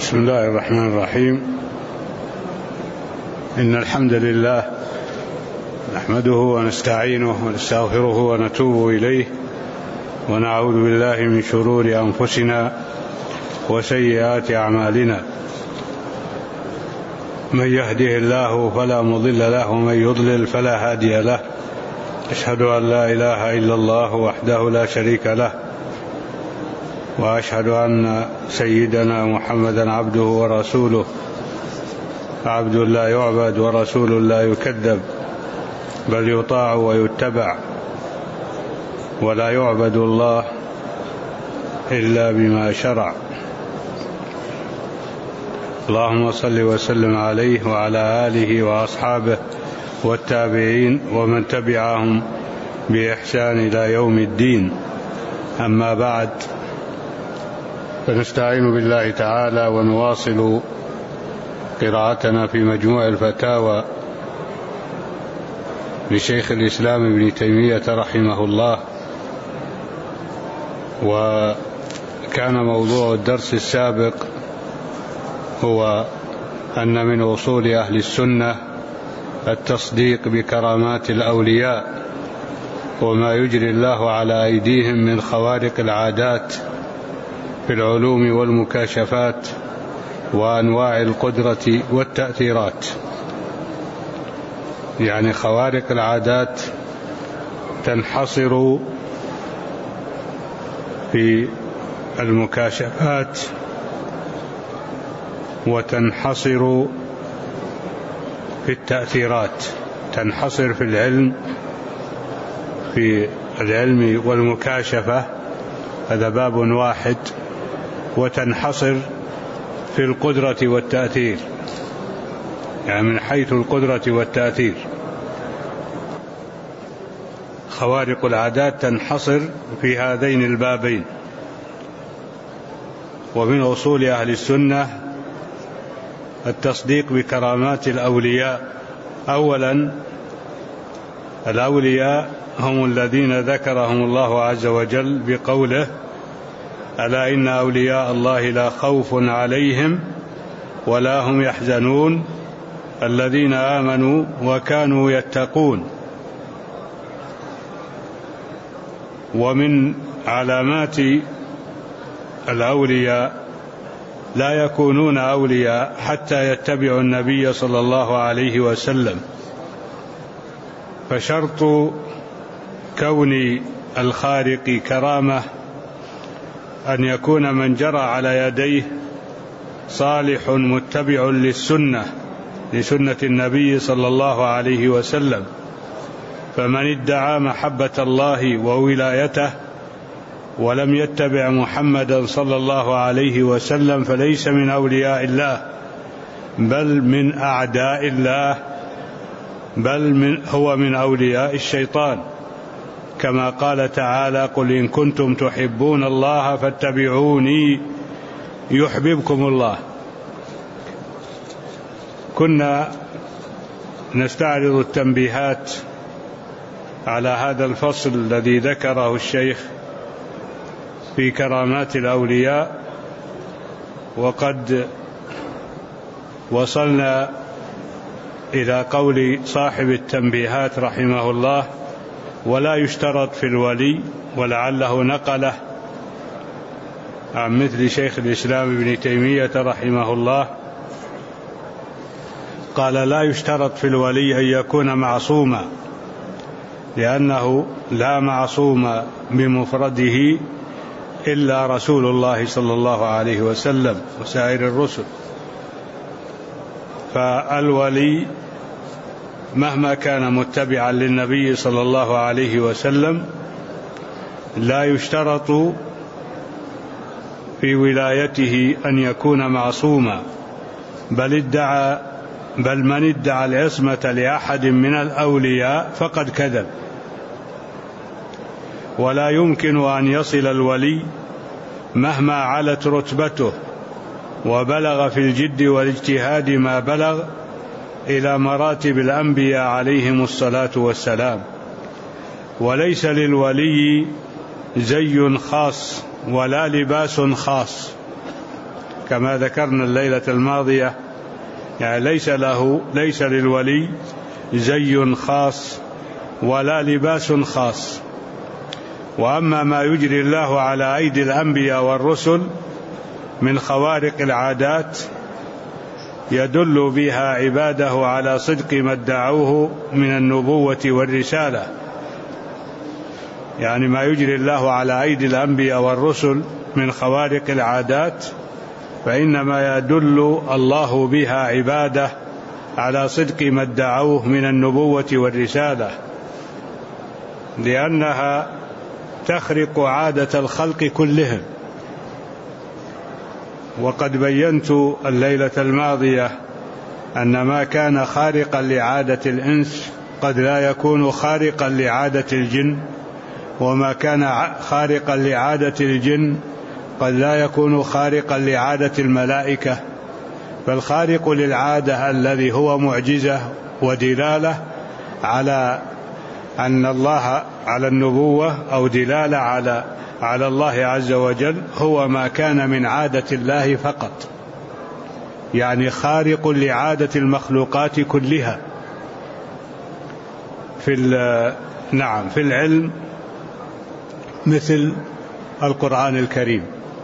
بسم الله الرحمن الرحيم. إن الحمد لله نحمده ونستعينه ونستغفره ونتوب إليه، ونعوذ بالله من شرور أنفسنا وسيئات أعمالنا. من يهده الله فلا مضل له، ومن يضلل فلا هادي له. أشهد أن لا إله إلا الله وحده لا شريك له، وأشهد أن سيدنا محمدا عبده ورسوله، عبد لا يعبد ورسول لا يكذب، بل يطاع ويتبع، ولا يعبد الله إلا بما شرع. اللهم صل وسلم عليه وعلى آله وأصحابه والتابعين ومن تبعهم بإحسان إلى يوم الدين. أما بعد، فنستعين بالله تعالى ونواصل قراءتنا في مجموع الفتاوى لشيخ الإسلام ابن تيمية رحمه الله. وكان موضوع الدرس السابق هو أن من أصول أهل السنة التصديق بكرامات الأولياء وما يجري الله على أيديهم من خوارق العادات في العلوم والمكاشفات وأنواع القدرة والتأثيرات. يعني خوارق العادات تنحصر في المكاشفات، وتنحصر في التأثيرات، تنحصر في العلم والمكاشفة، هذا باب واحد، وتنحصر في القدرة والتأثير، يعني من حيث القدرة والتأثير. خوارق العادات تنحصر في هذين البابين. ومن أصول أهل السنة التصديق بكرامات الأولياء. أولا، الأولياء هم الذين ذكرهم الله عز وجل بقوله: ألا إن أولياء الله لا خوف عليهم ولا هم يحزنون الذين آمنوا وكانوا يتقون. ومن علامات الأولياء لا يكونون أولياء حتى يتبعوا النبي صلى الله عليه وسلم. فشرط كون الخارق كرامة أن يكون من جرى على يديه صالح متبع لسنة النبي صلى الله عليه وسلم. فمن ادعى محبة الله وولايته ولم يتبع محمدا صلى الله عليه وسلم فليس من أولياء الله، بل من أعداء الله، هو من أولياء الشيطان، كما قال تعالى: قل إن كنتم تحبون الله فاتبعوني يحببكم الله. كنا نستعرض التنبيهات على هذا الفصل الذي ذكره الشيخ في كرامات الأولياء، وقد وصلنا إلى قول صاحب التنبيهات رحمه الله: ولا يشترط في الولي، ولعله نقله عن مثل شيخ الإسلام ابن تيمية رحمه الله، قال: لا يشترط في الولي أن يكون معصوما، لأنه لا معصوم بمفرده إلا رسول الله صلى الله عليه وسلم وسائر الرسل. فالولي مهما كان متبعا للنبي صلى الله عليه وسلم لا يشترط في ولايته أن يكون معصوما، بل من ادعى العصمة لأحد من الأولياء فقد كذب. ولا يمكن أن يصل الولي مهما علت رتبته وبلغ في الجد والاجتهاد ما بلغ إلى مراتب الأنبياء عليهم الصلاة والسلام. وليس للولي زي خاص ولا لباس خاص، كما ذكرنا الليلة الماضية، يعني ليس للولي زي خاص ولا لباس خاص. وأما ما يجري الله على أيدي الأنبياء والرسل من خوارق العادات يدل بها عباده على صدق ما ادعوه من النبوة والرسالة. يعني ما يجري الله على أيدي الأنبياء والرسل من خوارق العادات فإنما يدل الله بها عباده على صدق ما ادعوه من النبوة والرسالة، لأنها تخرق عادة الخلق كلهم. وقد بينت الليلة الماضية أن ما كان خارقا لعادة الإنس قد لا يكون خارقا لعادة الجن، وما كان خارقا لعادة الجن قد لا يكون خارقا لعادة الملائكة. فالخارق للعادة الذي هو معجزة ودلالة على أن الله على النبوة أو دلالة على الله عز وجل هو ما كان من عادة الله فقط، يعني خارق لعادة المخلوقات كلها. في العلم مثل القرآن الكريم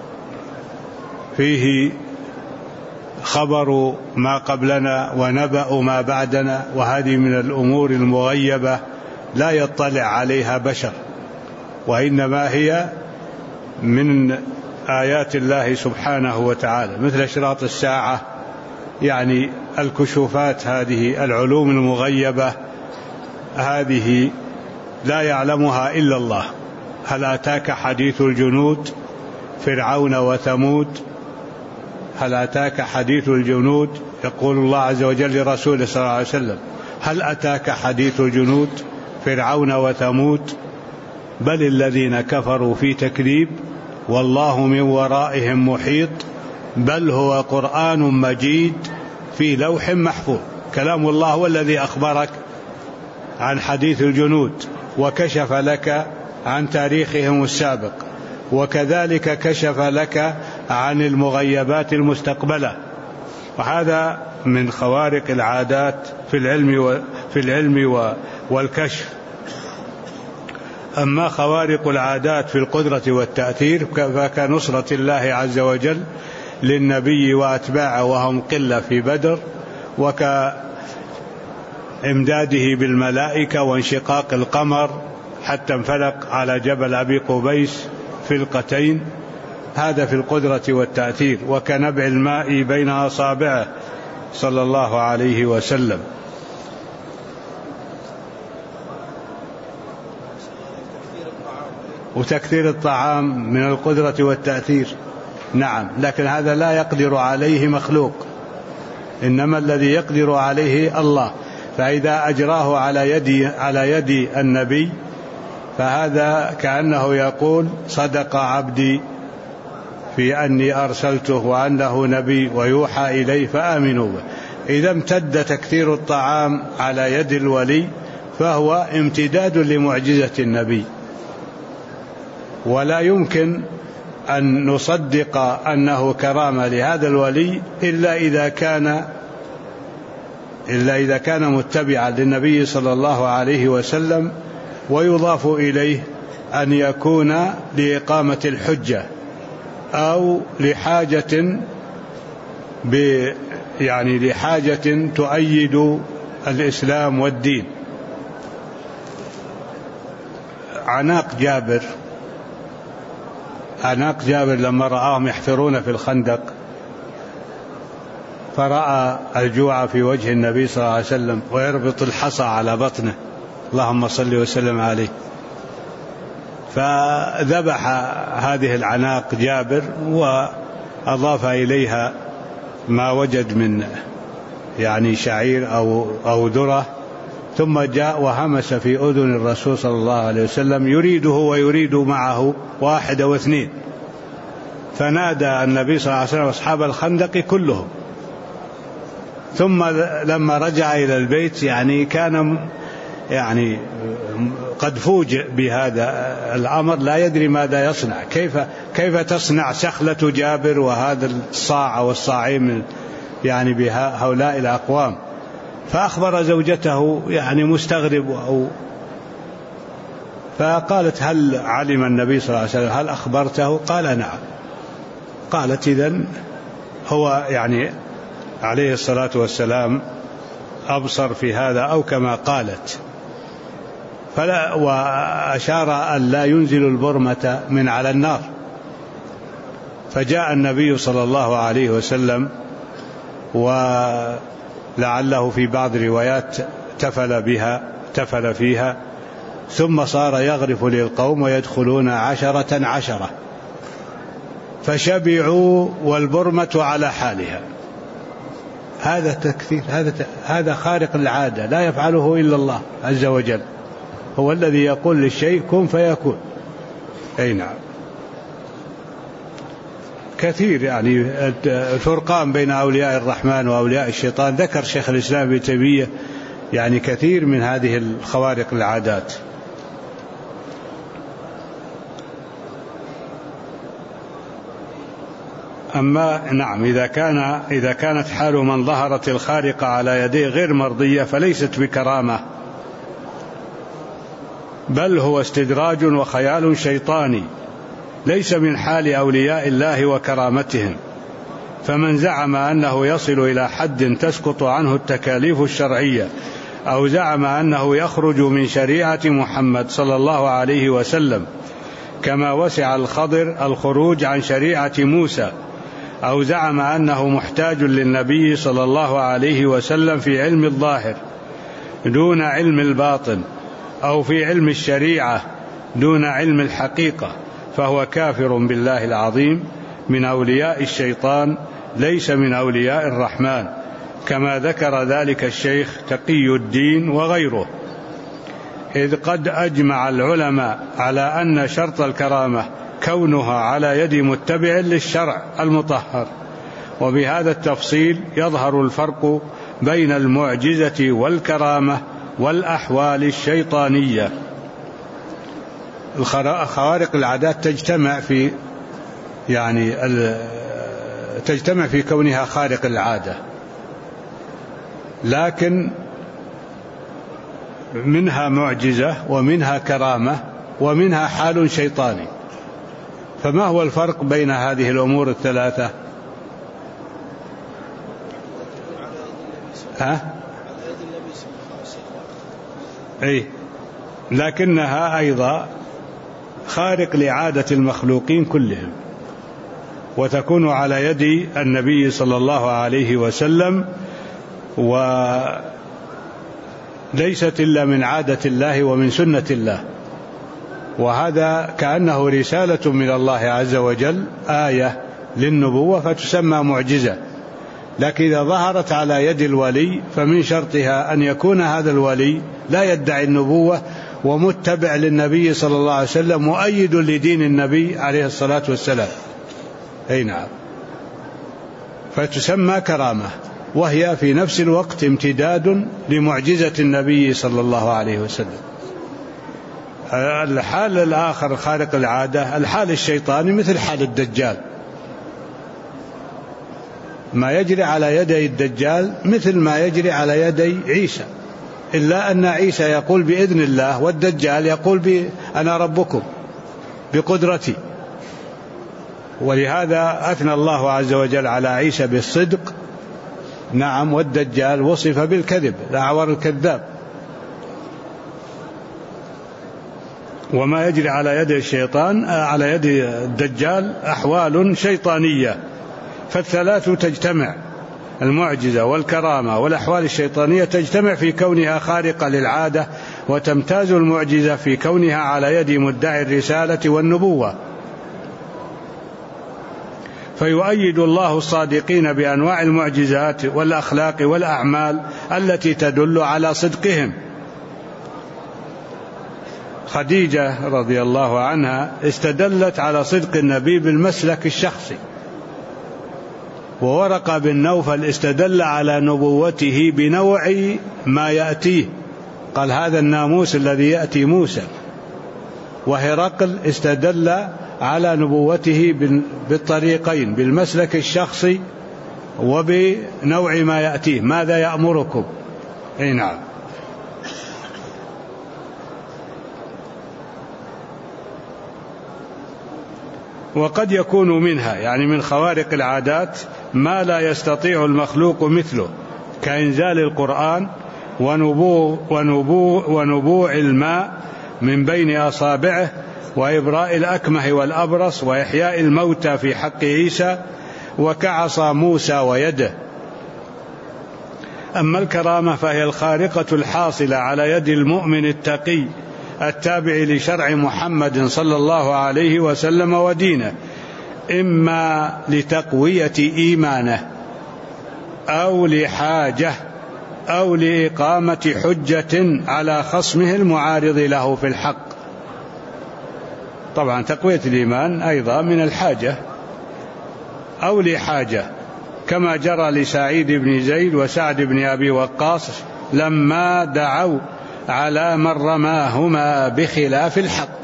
فيه خبر ما قبلنا ونبأ ما بعدنا، وهذه من الأمور المغيبة لا يطلع عليها بشر، وإنما هي من آيات الله سبحانه وتعالى، مثل أشراط الساعة، يعني الكشوفات، هذه العلوم المغيبة هذه لا يعلمها إلا الله. هل أتاك حديث الجنود فرعون وثمود؟ هل أتاك حديث الجنود؟ يقول الله عز وجل لرسوله صلى الله عليه وسلم: هل أتاك حديث الجنود فرعون وثمود؟ بل الذين كفروا في تكذيب والله من ورائهم محيط، بل هو قرآن مجيد في لوح محفوظ. كلام الله هو الذي أخبرك عن حديث الجنود وكشف لك عن تاريخهم السابق، وكذلك كشف لك عن المغيبات المستقبلة. وهذا من خوارق العادات في العلم والكشف. أما خوارق العادات في القدرة والتأثير فكنصرة الله عز وجل للنبي وأتباعه وهم قلة في بدر، وكإمداده بالملائكة وانشقاق القمر حتى انفلق على جبل أبي قبيس فلقتين، هذا في القدرة والتأثير. وكنبع الماء بين أصابعه صلى الله عليه وسلم. وتكثير الطعام من القدرة والتأثير، نعم، لكن هذا لا يقدر عليه مخلوق، إنما الذي يقدر عليه الله. فإذا أجراه على يد النبي فهذا كأنه يقول: صدق عبدي في أني أرسلته وأنه نبي ويوحى إليه فآمنوا به. إذا امتد تكثير الطعام على يد الولي فهو امتداد لمعجزة النبي، ولا يمكن أن نصدق أنه كرامة لهذا الولي إلا إذا كان متبعا للنبي صلى الله عليه وسلم. ويضاف إليه أن يكون لإقامة الحجة أو لحاجة تؤيد الإسلام والدين. عناق جابر لما رآهم يحفرون في الخندق فرأى الجوع في وجه النبي صلى الله عليه وسلم ويربط الحصى على بطنه، اللهم صل وسلم عليه، فذبح هذه العناق جابر وأضاف إليها ما وجد من شعير أو ذرة، ثم جاء وهمس في أذن الرسول صلى الله عليه وسلم يريده ويريد معه 1 و2، فنادى النبي صلى الله عليه وسلم أصحاب الخندق كلهم. ثم لما رجع إلى البيت كان يعني قد فوجئ بهذا الأمر لا يدري ماذا يصنع، كيف تصنع سخلة جابر وهذا الصاع والصاعين يعني بهؤلاء الأقوام. فأخبر زوجته يعني مستغرب فقالت هل علم النبي صلى الله عليه وسلم؟ هل أخبرته؟ قال نعم. قالت إذن هو يعني عليه الصلاة والسلام أبصر في هذا أو كما قالت. وأشار أن لا ينزل البرمة من على النار. فجاء النبي صلى الله عليه وسلم ولعله في بعض الروايات تفل فيها، ثم صار يغرف للقوم ويدخلون 10 فشبعوا والبرمة على حالها. هذا تكثير، هذا خارق العادة لا يفعله إلا الله عز وجل، هو الذي يقول للشيء كن فيكون. أي نعم. كثير يعني الفرقان بين أولياء الرحمن وأولياء الشيطان ذكر شيخ الإسلام ابن تيمية يعني كثير من هذه الخوارق العادات. أما نعم إذا كانت حال من ظهرت الخارقة على يديه غير مرضية فليست بكرامة، بل هو استدراج وخيال شيطاني، ليس من حال أولياء الله وكرامتهم. فمن زعم أنه يصل إلى حد تسقط عنه التكاليف الشرعية، أو زعم أنه يخرج من شريعة محمد صلى الله عليه وسلم كما وسع الخضر الخروج عن شريعة موسى، أو زعم أنه محتاج للنبي صلى الله عليه وسلم في علم الظاهر دون علم الباطن، أو في علم الشريعة دون علم الحقيقة، فهو كافر بالله العظيم من أولياء الشيطان ليس من أولياء الرحمن، كما ذكر ذلك الشيخ تقي الدين وغيره. إذ قد أجمع العلماء على أن شرط الكرامة كونها على يد متبع للشرع المطهر. وبهذا التفصيل يظهر الفرق بين المعجزة والكرامة والأحوال الشيطانية. خوارق العادات تجتمع في كونها خارق العادة، لكن منها معجزة ومنها كرامة ومنها حال شيطاني. فما هو الفرق بين هذه الأمور الثلاثة؟ لكنها أيضا خارق لعادة المخلوقين كلهم، وتكون على يد النبي صلى الله عليه وسلم، وليست إلا من عادة الله ومن سنة الله. وهذا كأنه رسالة من الله عز وجل، آية للنبوة فتسمى معجزة. لكن إذا ظهرت على يد الولي فمن شرطها أن يكون هذا الولي لا يدعي النبوة ومتبع للنبي صلى الله عليه وسلم، مؤيد لدين النبي عليه الصلاة والسلام. أي نعم. فتسمى كرامة، وهي في نفس الوقت امتداد لمعجزة النبي صلى الله عليه وسلم. الحال الآخر خارق العادة الحال الشيطاني مثل حال الدجال، ما يجري على يدي الدجال مثل ما يجري على يدي عيسى، إلا أن عيسى يقول بإذن الله والدجال يقول أنا ربكم بقدرتي. ولهذا أثنى الله عز وجل على عيسى بالصدق، نعم، والدجال وصف بالكذب، الأعور الكذاب. وما يجري على يد الشيطان على يد الدجال أحوال شيطانية. فالثلاث تجتمع، المعجزة والكرامة والأحوال الشيطانية تجتمع في كونها خارقة للعادة، وتمتاز المعجزة في كونها على يد مدعي الرسالة والنبوة. فيؤيد الله الصادقين بأنواع المعجزات والأخلاق والأعمال التي تدل على صدقهم. خديجة رضي الله عنها استدلت على صدق النبي بالمسلك الشخصي، وورقة بن نوفل استدل على نبوته بنوع ما يأتيه قال هذا الناموس الذي يأتي موسى. وهرقل استدل على نبوته بالطريقين، بالمسلك الشخصي وبنوع ما يأتيه، ماذا يأمركم. أي نعم. وقد يكون منها يعني من خوارق العادات ما لا يستطيع المخلوق مثله، كإنزال القرآن ونبوع الماء من بين أصابعه، وإبراء الأكمه والأبرص، وإحياء الموتى في حق عيسى، وكعصى موسى ويده. أما الكرامة فهي الخارقة الحاصلة على يد المؤمن التقي التابع لشرع محمد صلى الله عليه وسلم ودينه، إما لتقوية إيمانه أو لحاجة أو لإقامة حجة على خصمه المعارض له في الحق. طبعا تقوية الإيمان أيضا من الحاجة أو لحاجة، كما جرى لسعيد بن زيد وسعد بن أبي وقاص لما دعوا على من رماهما بخلاف الحق،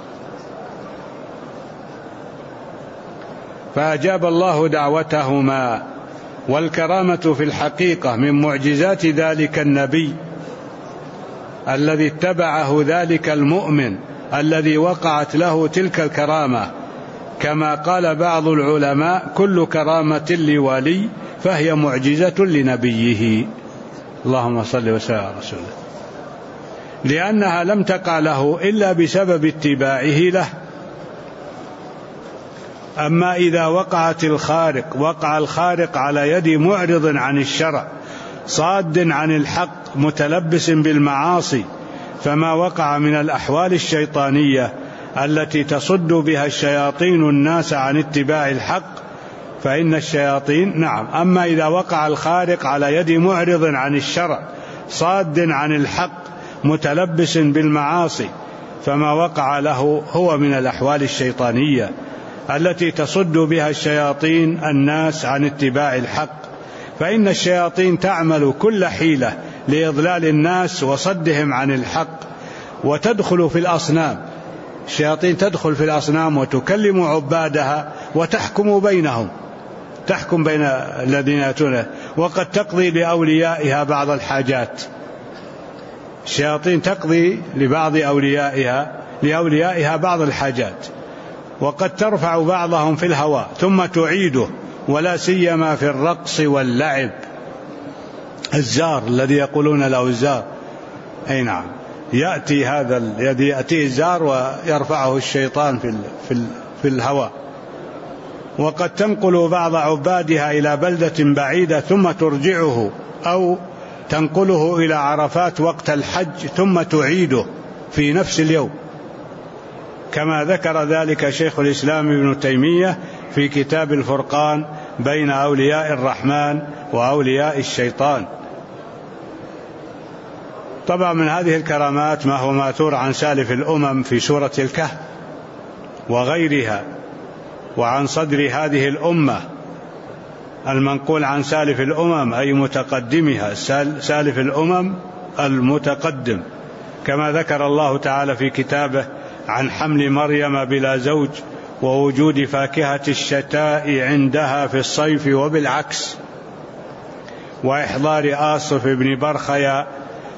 فأجاب الله دعوتهما. والكرامة في الحقيقة من معجزات ذلك النبي الذي اتبعه ذلك المؤمن الذي وقعت له تلك الكرامة، كما قال بعض العلماء كل كرامة لولي فهي معجزة لنبيه. اللهم صل وسلم على رسوله، لأنها لم تقع له إلا بسبب اتباعه له. أما إذا وقع الخارق على يد معرض عن الشرع صاد عن الحق متلبس بالمعاصي، فما وقع من الأحوال الشيطانية التي تصد بها الشياطين الناس عن اتباع الحق فإن الشياطين نعم. أما إذا وقع الخارق على يد معرض عن الشرع صاد عن الحق متلبس بالمعاصي، فما وقع له هو من الأحوال الشيطانية التي تصد بها الشياطين الناس عن اتباع الحق، فإن الشياطين تعمل كل حيلة لإضلال الناس وصدهم عن الحق، وتدخل في الأصنام. الشياطين تدخل في الأصنام وتكلم عبادها وتحكم بينهم، تحكم بين الذين يأتونه، وقد تقضي لأوليائها بعض الحاجات. الشياطين تقضي لبعض لأوليائها بعض الحاجات، وقد ترفع بعضهم في الهواء ثم تعيده، ولا سيما في الرقص واللعب، الزار الذي يقولون له الزار. أي نعم، يأتي هذا الذي يأتيه الزار ويرفعه الشيطان في الهواء. وقد تنقل بعض عبادها إلى بلدة بعيدة ثم ترجعه، أو تنقله إلى عرفات وقت الحج ثم تعيده في نفس اليوم، كما ذكر ذلك شيخ الإسلام ابن تيمية في كتاب الفرقان بين أولياء الرحمن وأولياء الشيطان. طبعا من هذه الكرامات ما هو ماثور عن سالف الأمم في سورة الكهف وغيرها، وعن صدر هذه الأمة، المنقول عن سالف الأمم أي متقدمها، سالف الأمم المتقدم، كما ذكر الله تعالى في كتابه عن حمل مريم بلا زوج ووجود فاكهة الشتاء عندها في الصيف وبالعكس، وإحضار آصف بن برخيا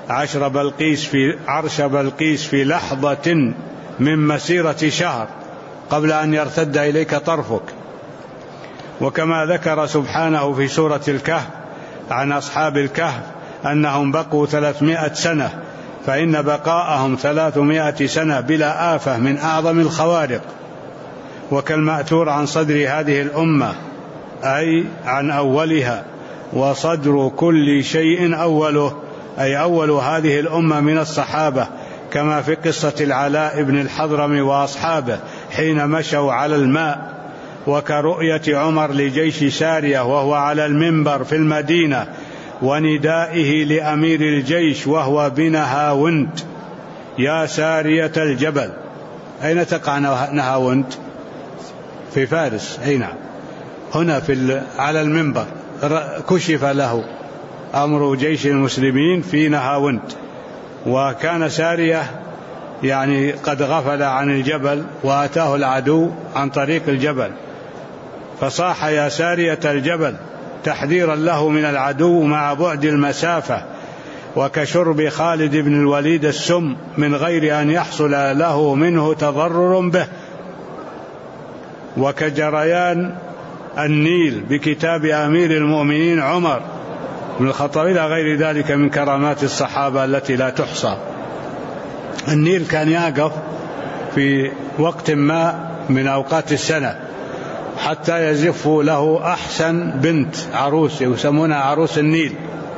عرش بلقيس في لحظة من مسيرة شهر قبل أن يرتد إليك طرفك. وكما ذكر سبحانه في سورة الكهف عن أصحاب الكهف أنهم بقوا 300 سنة، فإن بقاءهم 300 سنة بلا آفة من أعظم الخوارق. وكالمأثور عن صدر هذه الأمة أي عن أولها، وصدر كل شيء أوله أي أول هذه الأمة من الصحابة، كما في قصة العلاء بن الحضرم وأصحابه حين مشوا على الماء، وكرؤية عمر لجيش سارية وهو على المنبر في المدينة، وندائه لأمير الجيش وهو بنهاوند: يا سارية الجبل. أين تقع نهاوند؟ في فارس. أي نعم، هنا على المنبر كشف له أمر جيش المسلمين في نهاوند، وكان سارية يعني قد غفل عن الجبل وأتاه العدو عن طريق الجبل، فصاح يا سارية الجبل تحذيرا له من العدو مع بعد المسافة، وكشرب خالد بن الوليد السم من غير أن يحصل له منه تضرر به، وكجريان النيل بكتاب أمير المؤمنين عمر بن الخطاب إلى غير ذلك من كرامات الصحابة التي لا تحصى. النيل كان يقف في وقت ما من أوقات السنة حتى يزف له أحسن بنت عروس يسمونها عروس النيل،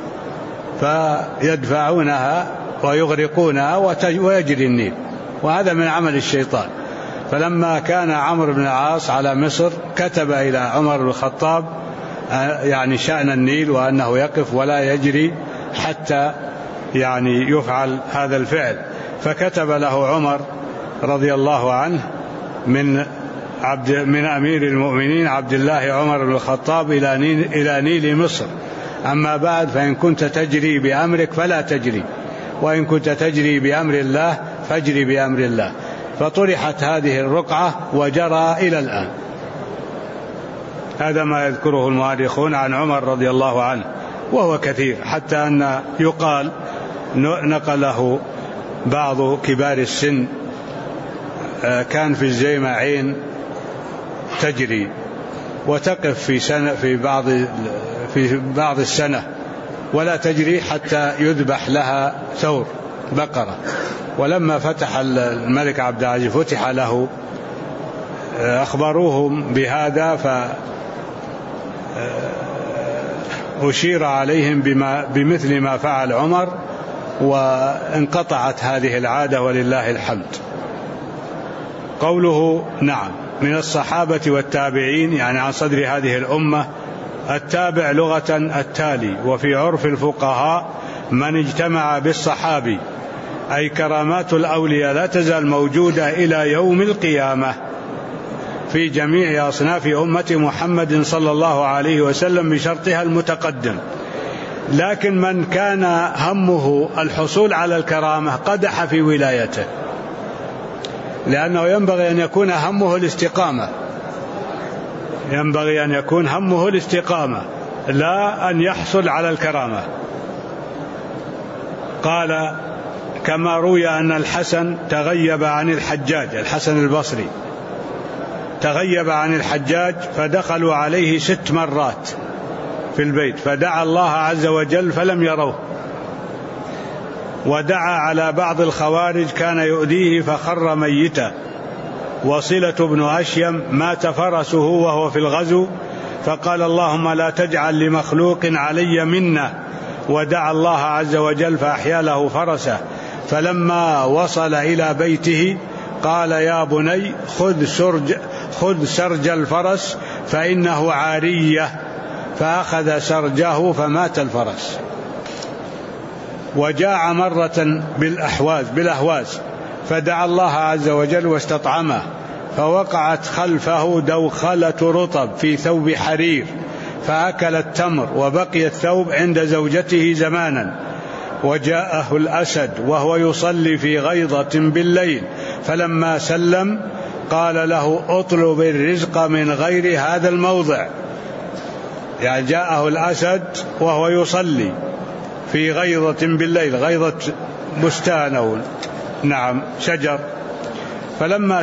فيدفعونها ويغرقونها ويجري النيل، وهذا من عمل الشيطان. فلما كان عمرو بن العاص على مصر كتب إلى عمر بن الخطاب يعني شأن النيل وأنه يقف ولا يجري حتى يعني يفعل هذا الفعل، فكتب له عمر رضي الله عنه من أمير المؤمنين عبد الله عمر بن الخطاب إلى نيل مصر: أما بعد فإن كنت تجري بأمرك فلا تجري، وإن كنت تجري بأمر الله فاجري بأمر الله. فطرحت هذه الرقعة وجرى إلى الآن. هذا ما يذكره المؤرخون عن عمر رضي الله عنه، وهو كثير، حتى أن يقال نقله بعض كبار السن كان في الزيمة عين تجري وتقف في بعض السنة ولا تجري حتى يذبح لها ثور بقرة. ولما فتح الملك عبد العزيز فتح له أخبروهم بهذا، فأشير عليهم بمثل ما فعل عمر، وانقطعت هذه العادة ولله الحمد. قوله نعم من الصحابة والتابعين يعني عن صدر هذه الأمة. التابع لغة التالي، وفي عرف الفقهاء من اجتمع بالصحابي، أي كرامات الأولياء لا تزال موجودة إلى يوم القيامة في جميع أصناف أمة محمد صلى الله عليه وسلم بشرطها المتقدم. لكن من كان همه الحصول على الكرامة قدح في ولايته، لأنه ينبغي أن يكون همه الاستقامة، لا أن يحصل على الكرامة. قال كما روي أن الحسن تغيب عن الحجاج، الحسن البصري تغيب عن الحجاج فدخلوا عليه 6 مرات في البيت فدعا الله عز وجل فلم يروه، ودعا على بعض الخوارج كان يؤذيه فخر ميتا، وصلة بن أشيم مات فرسه وهو في الغزو فقال اللهم لا تجعل لمخلوق علي منة، ودعا الله عز وجل فأحيا له فرسه. فلما وصل إلى بيته قال يا بني خذ سرج الفرس فإنه عارية، فأخذ سرجه فمات الفرس. وجاع مرة بالأهواز فدعا الله عز وجل واستطعمه، فوقعت خلفه دوخلة رطب في ثوب حرير فأكل التمر وبقي الثوب عند زوجته زمانا. وجاءه الأسد وهو يصلي في غيضة بالليل فلما سلم قال له اطلب الرزق من غير هذا الموضع، يعني جاءه الأسد وهو يصلي في غيضة بالليل، غيضة بستان أو نعم شجر، فلما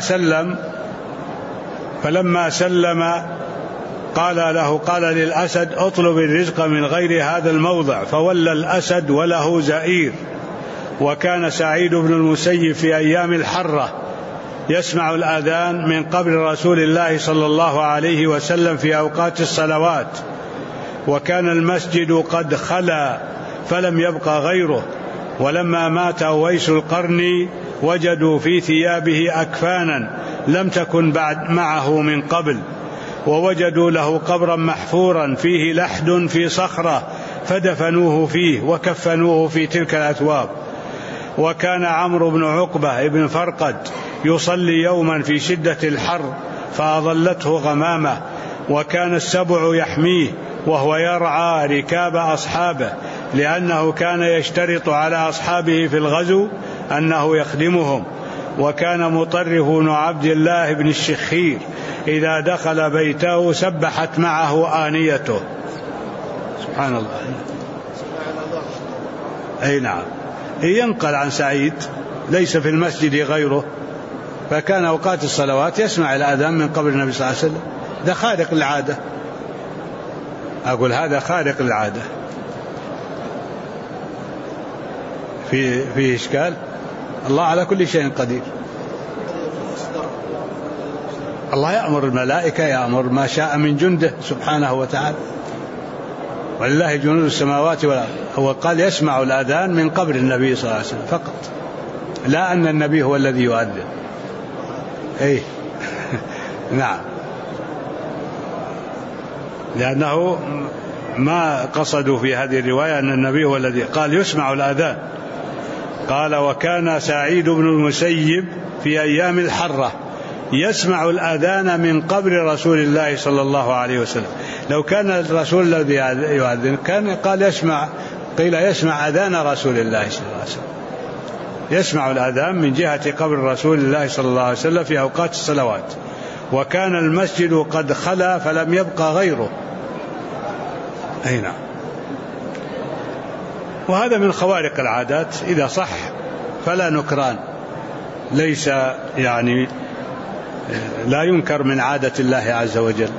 سلم قال للأسد اطلب الرزق من غير هذا الموضع، فولى الأسد وله زئير. وكان سعيد بن المسيب في أيام الحرة يسمع الأذان من قبر رسول الله صلى الله عليه وسلم في أوقات الصلوات، وكان المسجد قد خلا فلم يبق غيره. ولما مات أويس القرني وجدوا في ثيابه أكفانا لم تكن بعد معه من قبل، ووجدوا له قبرا محفورا فيه لحد في صخرة فدفنوه فيه وكفنوه في تلك الأثواب. وكان عمرو بن عقبة بن فرقد يصلي يوما في شدة الحر فأظلته غمامة، وكان السبع يحميه وهو يرعى ركاب أصحابه، لأنه كان يشترط على أصحابه في الغزو أنه يخدمهم. وكان مطرف بن عبد الله بن الشخير إذا دخل بيته سبحت معه آنيته. سبحان الله. أي نعم. ينقل عن سعيد ليس في المسجد غيره، فكان أوقات الصلوات يسمع الأذان من قبل النبي صلى الله عليه وسلم. ده خارق العادة، أقول هذا خارق العادة. فيه إشكال؟ الله على كل شيء قدير. الله يأمر الملائكة، يأمر ما شاء من جنده سبحانه وتعالى، ولله جنود السماوات والأرض. هو قال يسمع الأذان من قبل النبي صلى الله عليه وسلم فقط، لا أن النبي هو الذي يؤذن. إيه نعم، لأنه ما قصدوا في هذه الرواية أن النبي هو الذي قال يسمع الأذان. قال وكان سعيد بن المسيب في أيام الحرة يسمع الأذان من قبل رسول الله صلى الله عليه وسلم. لو كان الرسول الذي يؤذن كان قال يسمع، قيل يسمع أذان رسول الله صلى الله عليه وسلم. يسمع الأذان من جهة قبر رسول الله صلى الله عليه وسلم في أوقات الصلوات. وكان المسجد قد خلا فلم يبقى غيره. أي نعم. وهذا من خوارق العادات إذا صح فلا نكران، ليس يعني لا ينكر من عادة الله عز وجل.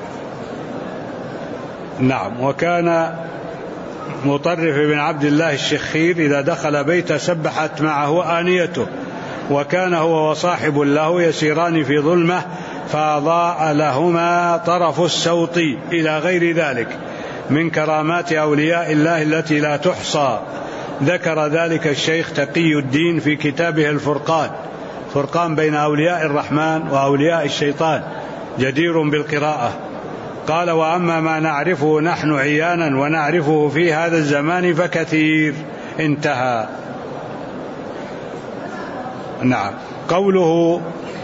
نعم. وكان مطرف بن عبد الله الشخير إذا دخل بيته سبحت معه آنيته، وكان هو وصاحب له يسيران في ظلمة فأضاء لهما طرف السوط إلى غير ذلك من كرامات أولياء الله التي لا تحصى. ذكر ذلك الشيخ تقي الدين في كتابه الفرقان، فرقان بين أولياء الرحمن وأولياء الشيطان، جدير بالقراءة. قال وأما ما نعرفه نحن عيانا ونعرفه في هذا الزمان فكثير. انتهى. نعم. قوله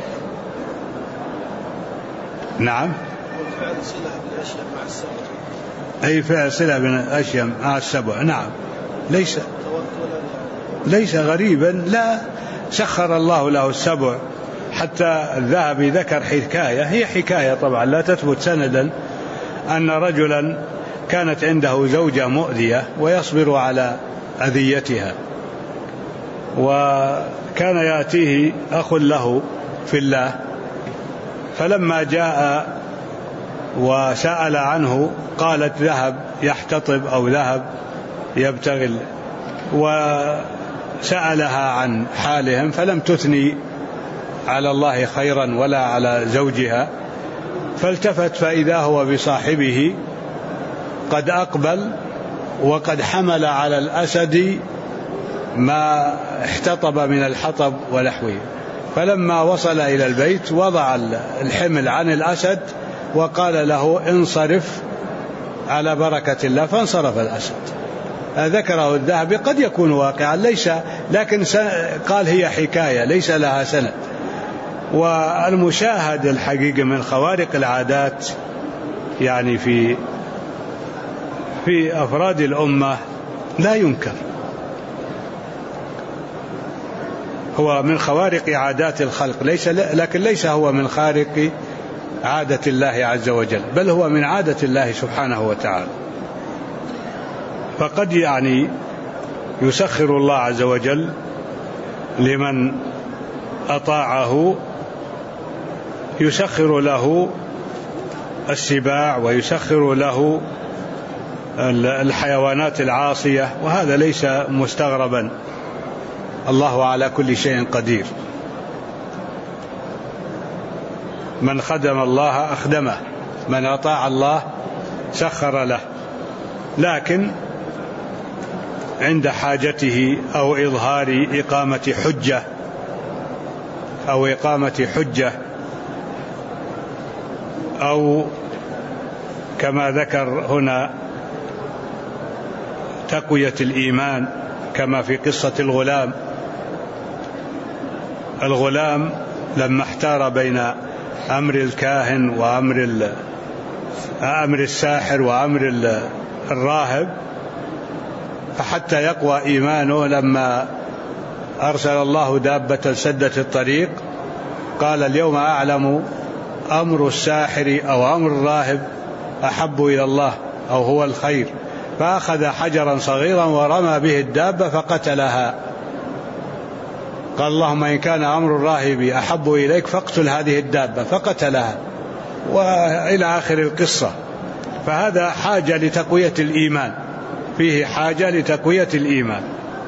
نعم أي فعل صلة بين الأشياء مع السبع. نعم. ليس غريبا، لا، سخر الله له السبع. حتى الذهبي ذكر حكاية، هي حكاية طبعا لا تثبت سندا، أن رجلا كانت عنده زوجة مؤذية ويصبر على أذيتها، وكان يأتيه أخ له في الله، فلما جاء وسأل عنه قالت ذهب يحتطب أو ذهب يبتغل، وسألها عن حالهم فلم تثني على الله خيرا ولا على زوجها، فالتفت فإذا هو بصاحبه قد أقبل وقد حمل على الأسد ما احتطب من الحطب ونحوه. فلما وصل إلى البيت وضع الحمل عن الأسد وقال له انصرف على بركة الله، فانصرف الأسد. ذكره الذهبي، قد يكون واقعا ليس، لكن قال هي حكاية ليس لها سند. والمشاهد الحقيقة من خوارق العادات يعني في أفراد الأمة لا ينكر، هو من خوارق عادات الخلق، لكن ليس هو من خارق عادة الله عز وجل، بل هو من عادة الله سبحانه وتعالى. فقد يعني يسخر الله عز وجل لمن أطاعه، يسخر له السباع ويسخر له الحيوانات العاصية، وهذا ليس مستغربا، الله على كل شيء قدير. من خدم الله أخدمه، من أطاع الله سخر له، لكن عند حاجته أو إظهار إقامة حجة أو إقامة حجة أو كما ذكر هنا تقوية الإيمان، كما في قصة الغلام لما احتار بين أمر الكاهن وأمر أمر الساحر وأمر الراهب، فحتى يقوى إيمانه لما أرسل الله دابة سدت الطريق قال اليوم أعلم أمر الساحر أو أمر الراهب أحب إلى الله أو هو الخير، فأخذ حجرا صغيرا ورمى به الدابة فقتلها. قال اللهم إن كان أمر الراهب أحب إليك فاقتل هذه الدابة، فقتلها، وإلى آخر القصة. فهذا حاجة لتقوية الإيمان، فيه حاجة لتقوية الإيمان.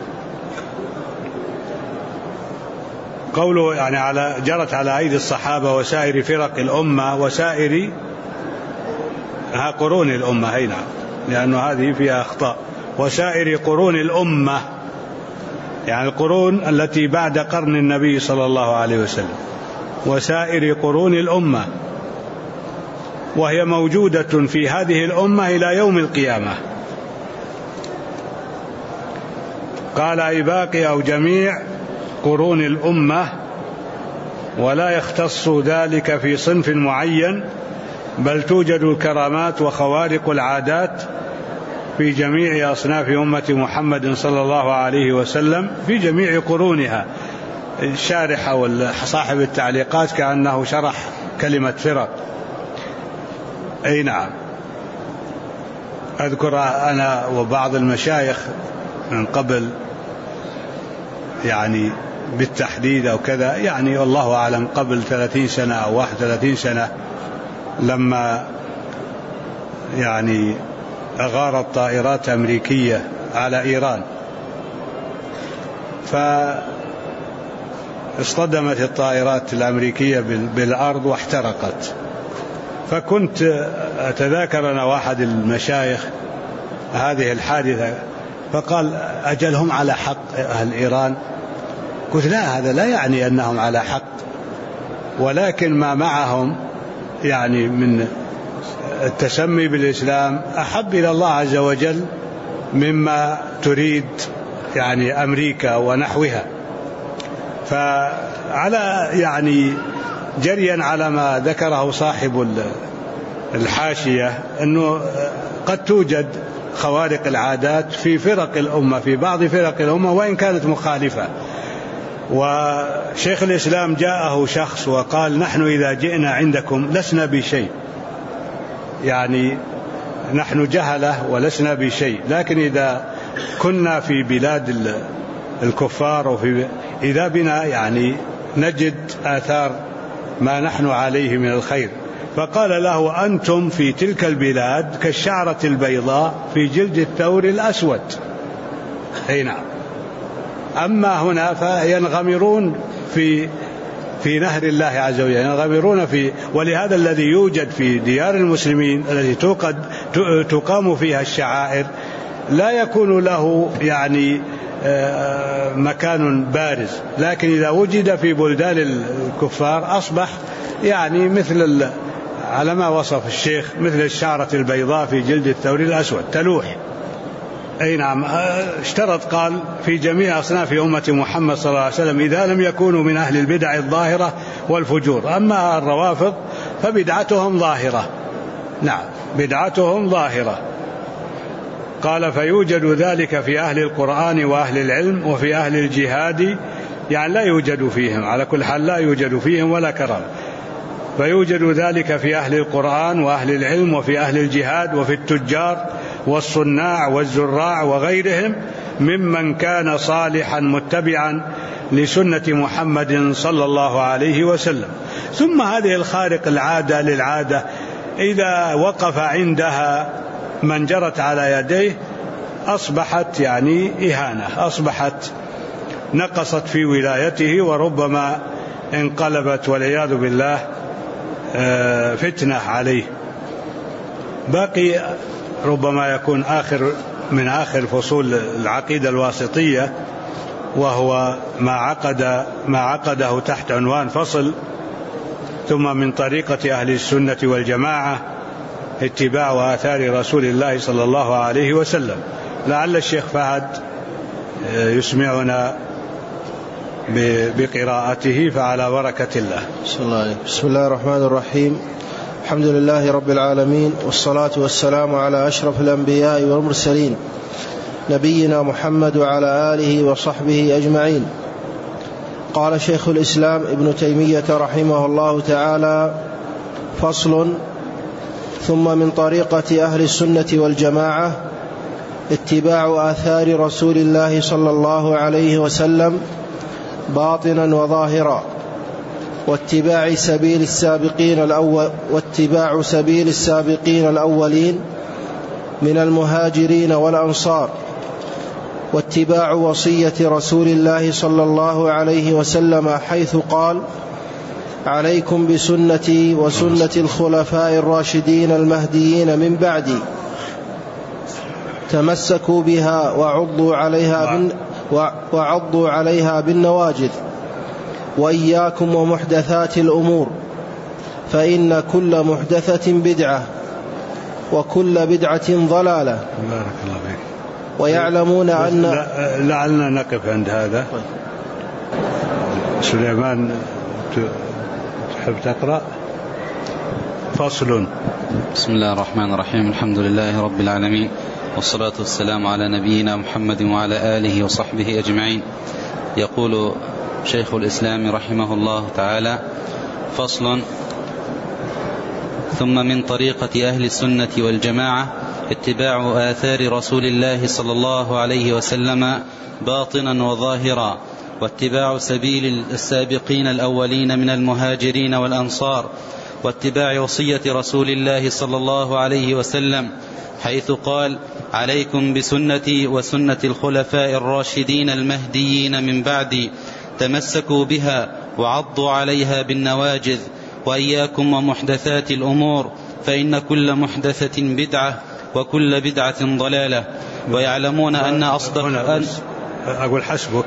قوله يعني جرت على أيدي الصحابة وسائر فرق الأمة وسائر قرون الأمة، هنا لأنه هذه فيها أخطاء. وسائر قرون الأمة يعني القرون التي بعد قرن النبي صلى الله عليه وسلم، وسائر قرون الأمة، وهي موجودة في هذه الأمة إلى يوم القيامة. قال أي باقي أو جميع قرون الأمة، ولا يختص ذلك في صنف معين، بل توجد الكرامات وخوارق العادات في جميع أصناف أمة محمد صلى الله عليه وسلم في جميع قرونها. الشارح أو صاحب التعليقات كأنه شرح كلمة فرق. أي نعم. أذكر أنا وبعض المشايخ من قبل يعني بالتحديد أو كذا، يعني والله أعلم قبل 30 سنة أو 31 سنة، لما يعني أغارت طائرات أمريكية على إيران، فاصطدمت الطائرات الأمريكية بالأرض واحترقت. فكنت أتذاكر أنا واحد المشايخ هذه الحادثة، فقال أجل هم على حق أهل إيران؟ قلت لا، هذا لا يعني أنهم على حق، ولكن ما معهم يعني من التسمي بالإسلام أحب إلى الله عز وجل مما تريد يعني أمريكا ونحوها. فعلى يعني جريا على ما ذكره صاحب الحاشية أنه قد توجد خوارق العادات في فرق الأمة، في بعض فرق الأمة وإن كانت مخالفة. وشيخ الإسلام جاءه شخص وقال نحن إذا جئنا عندكم لسنا بشيء، يعني نحن جهلة ولسنا بشيء، لكن إذا كنا في بلاد الكفار إذا بنا يعني نجد آثار ما نحن عليه من الخير. فقال له أنتم في تلك البلاد كالشعرة البيضاء في جلد الثور الأسود. أي نعم. أما هنا فينغمرون في نهر الله عز وجل، ينغمرون ولهذا الذي يوجد في ديار المسلمين التي تقام فيها الشعائر لا يكون له يعني مكان بارز، لكن إذا وجد في بلدان الكفار أصبح يعني مثل على ما وصف الشيخ مثل الشعرة البيضاء في جلد الثور الأسود تلوح. أي نعم. اشترط قال في جميع أصناف أمة محمد صلى الله عليه وسلم إذا لم يكونوا من أهل البدع الظاهرة والفجور. أما الروافض فبدعتهم ظاهرة. نعم بدعتهم ظاهرة. قال فيوجد ذلك في أهل القرآن وأهل العلم وفي أهل الجهاد، يعني لا يوجد فيهم، على كل حال لا يوجد فيهم ولا كرام. فيوجد ذلك في أهل القرآن وأهل العلم وفي أهل الجهاد وفي التجار والصناع والزراع وغيرهم ممن كان صالحا متبعا لسنة محمد صلى الله عليه وسلم. ثم هذه الخارق العادة للعادة إذا وقف عندها من جرت على يديه أصبحت يعني إهانة، أصبحت نقصت في ولايته، وربما انقلبت والعياذ بالله فتنة عليه. باقي ربما يكون من آخر فصول العقيدة الواسطية، وهو ما عقده تحت عنوان فصل ثم من طريقة أهل السنة والجماعة اتباع آثار رسول الله صلى الله عليه وسلم. لعل الشيخ فهد يسمعنا بقراءته، فعلى بركة الله. بسم الله الرحمن الرحيم. الحمد لله رب العالمين، والصلاة والسلام على أشرف الأنبياء والمرسلين نبينا محمد وعلى آله وصحبه أجمعين. قال شيخ الإسلام ابن تيمية رحمه الله تعالى: فصل. ثم من طريقة أهل السنة والجماعة اتباع آثار رسول الله صلى الله عليه وسلم باطنا وظاهرا، واتباع سبيل السابقين الأولين من المهاجرين والأنصار، واتباع وصية رسول الله صلى الله عليه وسلم حيث قال: عليكم بسنتي وسنة الخلفاء الراشدين المهديين من بعدي، تمسكوا بها وعضوا عليها بالنواجذ، وإياكم ومحدثات الأمور، فإن كل محدثة بدعة، وكل بدعة ضلالة. بارك الله فيك. ويعلمون أن لعلنا نقف عند هذا. سليمان تحب تقرأ؟ فصل. بسم الله الرحمن الرحيم. الحمد لله رب العالمين، والصلاة والسلام على نبينا محمد وعلى آله وصحبه أجمعين. يقول شيخ الإسلام رحمه الله تعالى: فصل. ثم من طريقة أهل السنة والجماعة اتباع آثار رسول الله صلى الله عليه وسلم باطنا وظاهرا، واتباع سبيل السابقين الأولين من المهاجرين والأنصار، واتباع وصية رسول الله صلى الله عليه وسلم حيث قال: عليكم بسنتي وسنة الخلفاء الراشدين المهديين من بعدي، تمسكوا بها وعضوا عليها بالنواجذ، وإياكم ومحدثات الأمور، فإن كل محدثة بدعة، وكل بدعة ضلالة. ويعلمون أن أصدق أقول حسبك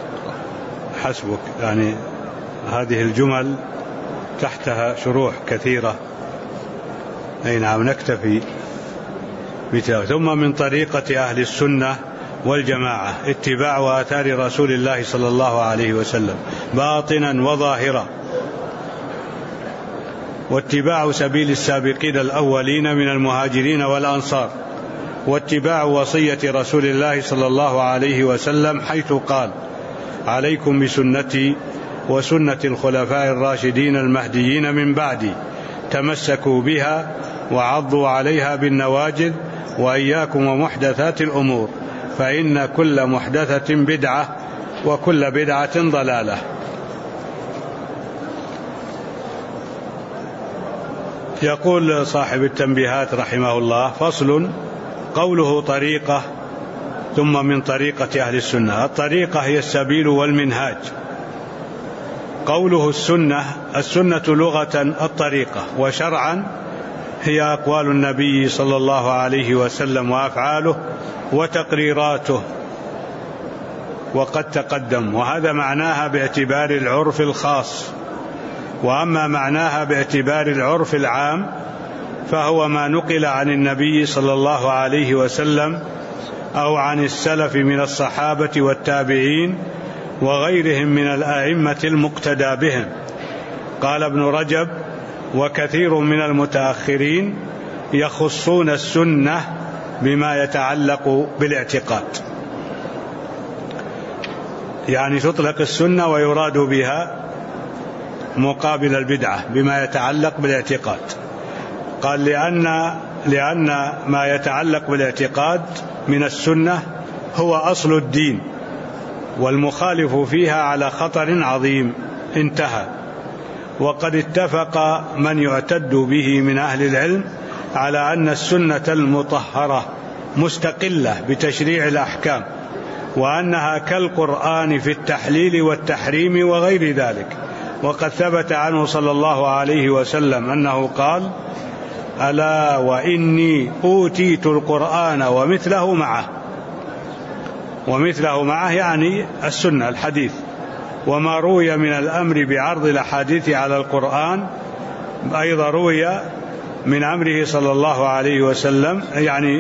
يعني هذه الجمل تحتها شروح كثيرة. أي نعم، نكتفي بتاعه. ثم من طريقة أهل السنة والجماعة اتباع آثار رسول الله صلى الله عليه وسلم باطنا وظاهرا، واتباع سبيل السابقين الأولين من المهاجرين والأنصار، واتباع وصية رسول الله صلى الله عليه وسلم حيث قال: عليكم بسنتي وسنة الخلفاء الراشدين المهديين من بعدي، تمسكوا بها وعضوا عليها بالنواجذ، وإياكم ومحدثات الأمور، فإن كل محدثة بدعة، وكل بدعة ضلالة. يقول صاحب التنبيهات رحمه الله: فصل. قوله طريقة ثم من طريقة أهل السنة. الطريقة هي السبيل والمنهاج. قوله السنة لغة الطريقة، وشرعا هي أقوال النبي صلى الله عليه وسلم وأفعاله وتقريراته، وقد تقدم. وهذا معناها باعتبار العرف الخاص. وأما معناها باعتبار العرف العام فهو ما نقل عن النبي صلى الله عليه وسلم أو عن السلف من الصحابة والتابعين وغيرهم من الأئمة المقتدى بهم. قال ابن رجب: وكثير من المتأخرين يخصون السنة بما يتعلق بالاعتقاد، يعني تطلق السنة ويراد بها مقابل البدعة بما يتعلق بالاعتقاد. قال: لأن ما يتعلق بالاعتقاد من السنة هو أصل الدين، والمخالف فيها على خطر عظيم. انتهى. وقد اتفق من يعتد به من أهل العلم على أن السنة المطهرة مستقلة بتشريع الأحكام، وأنها كالقرآن في التحليل والتحريم وغير ذلك. وقد ثبت عنه صلى الله عليه وسلم أنه قال: ألا وإني أوتيت القرآن ومثله معه. ومثله معه يعني السنة، الحديث. وما روي من الأمر بعرض الأحاديث على القرآن أيضا روي من أمره صلى الله عليه وسلم، يعني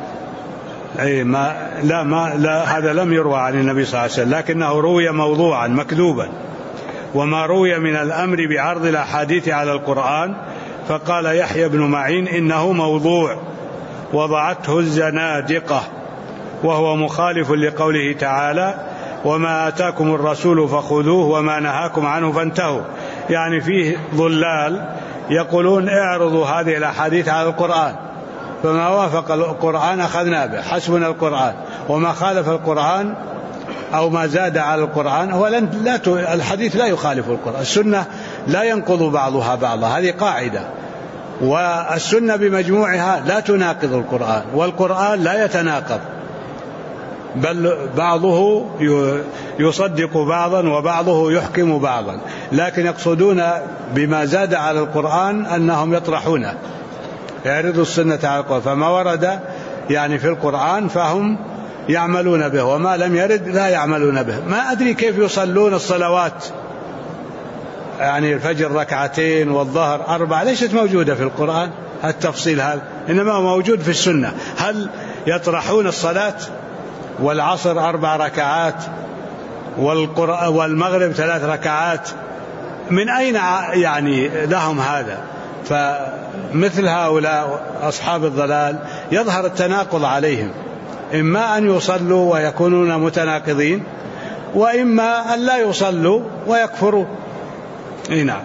هذا لم يروى عن النبي صلى الله عليه وسلم، لكنه روي موضوعا مكذوبا. وما روي من الأمر بعرض الأحاديث على القرآن فقال يحيى بن معين إنه موضوع وضعته الزنادقة، وهو مخالف لقوله تعالى وما آتاكم الرسول فخذوه وما نهاكم عنه فانتهوا. يعني فيه ضلال يقولون اعرضوا هذه الأحاديث على القرآن، فما وافق القرآن أخذنا به، حسبنا القرآن، وما خالف القرآن أو ما زاد على القرآن هو الحديث لا يخالف القرآن، السنة لا ينقض بعضها بعضا، هذه قاعدة، والسنة بمجموعها لا تناقض القرآن، والقرآن لا يتناقض، بل بعضه يصدق بعضا وبعضه يحكم بعضا، لكن يقصدون بما زاد على القرآن أنهم يطرحونه، يعرضوا السنة على القرآن، فما ورد يعني في القرآن فهم يعملون به، وما لم يرد لا يعملون به. ما أدري كيف يصلون الصلوات، يعني الفجر 2 والظهر 4 ليست موجودة في القرآن التفصيل هذا، إنما هو موجود في السنة. هل يطرحون الصلاة والعصر 4 ركعات والمغرب 3 ركعات؟ من أين يعني لهم هذا؟ فمثل هؤلاء أصحاب الضلال يظهر التناقض عليهم، إما أن يصلوا ويكونون متناقضين، وإما أن لا يصلوا ويكفروا. نعم.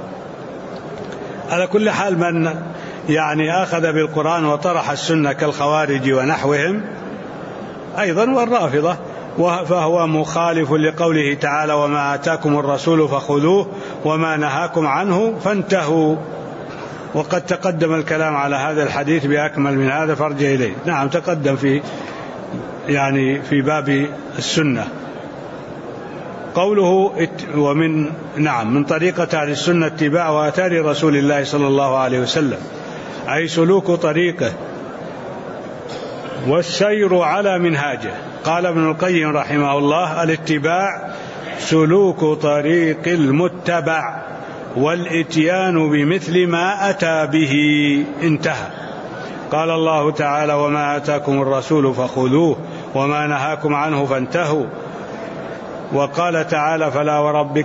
على كل حال من يعني أخذ بالقرآن وطرح السنة كالخوارج ونحوهم أيضا والرافضة، فهو مخالف لقوله تعالى وما آتاكم الرسول فخذوه وما نهاكم عنه فانتهوا. وقد تقدم الكلام على هذا الحديث بأكمل من هذا فارجع إليه. نعم تقدم في باب السنة. قوله من طريقة أهل السنة اتباع آثار رسول الله صلى الله عليه وسلم، أي سلوك طريقه والسير على منهاجه. قال ابن القيم رحمه الله الاتباع سلوك طريق المتبع والاتيان بمثل ما أتى به، انتهى. قال الله تعالى وما آتاكم الرسول فخذوه وما نهاكم عنه فانتهوا. وقال تعالى فلا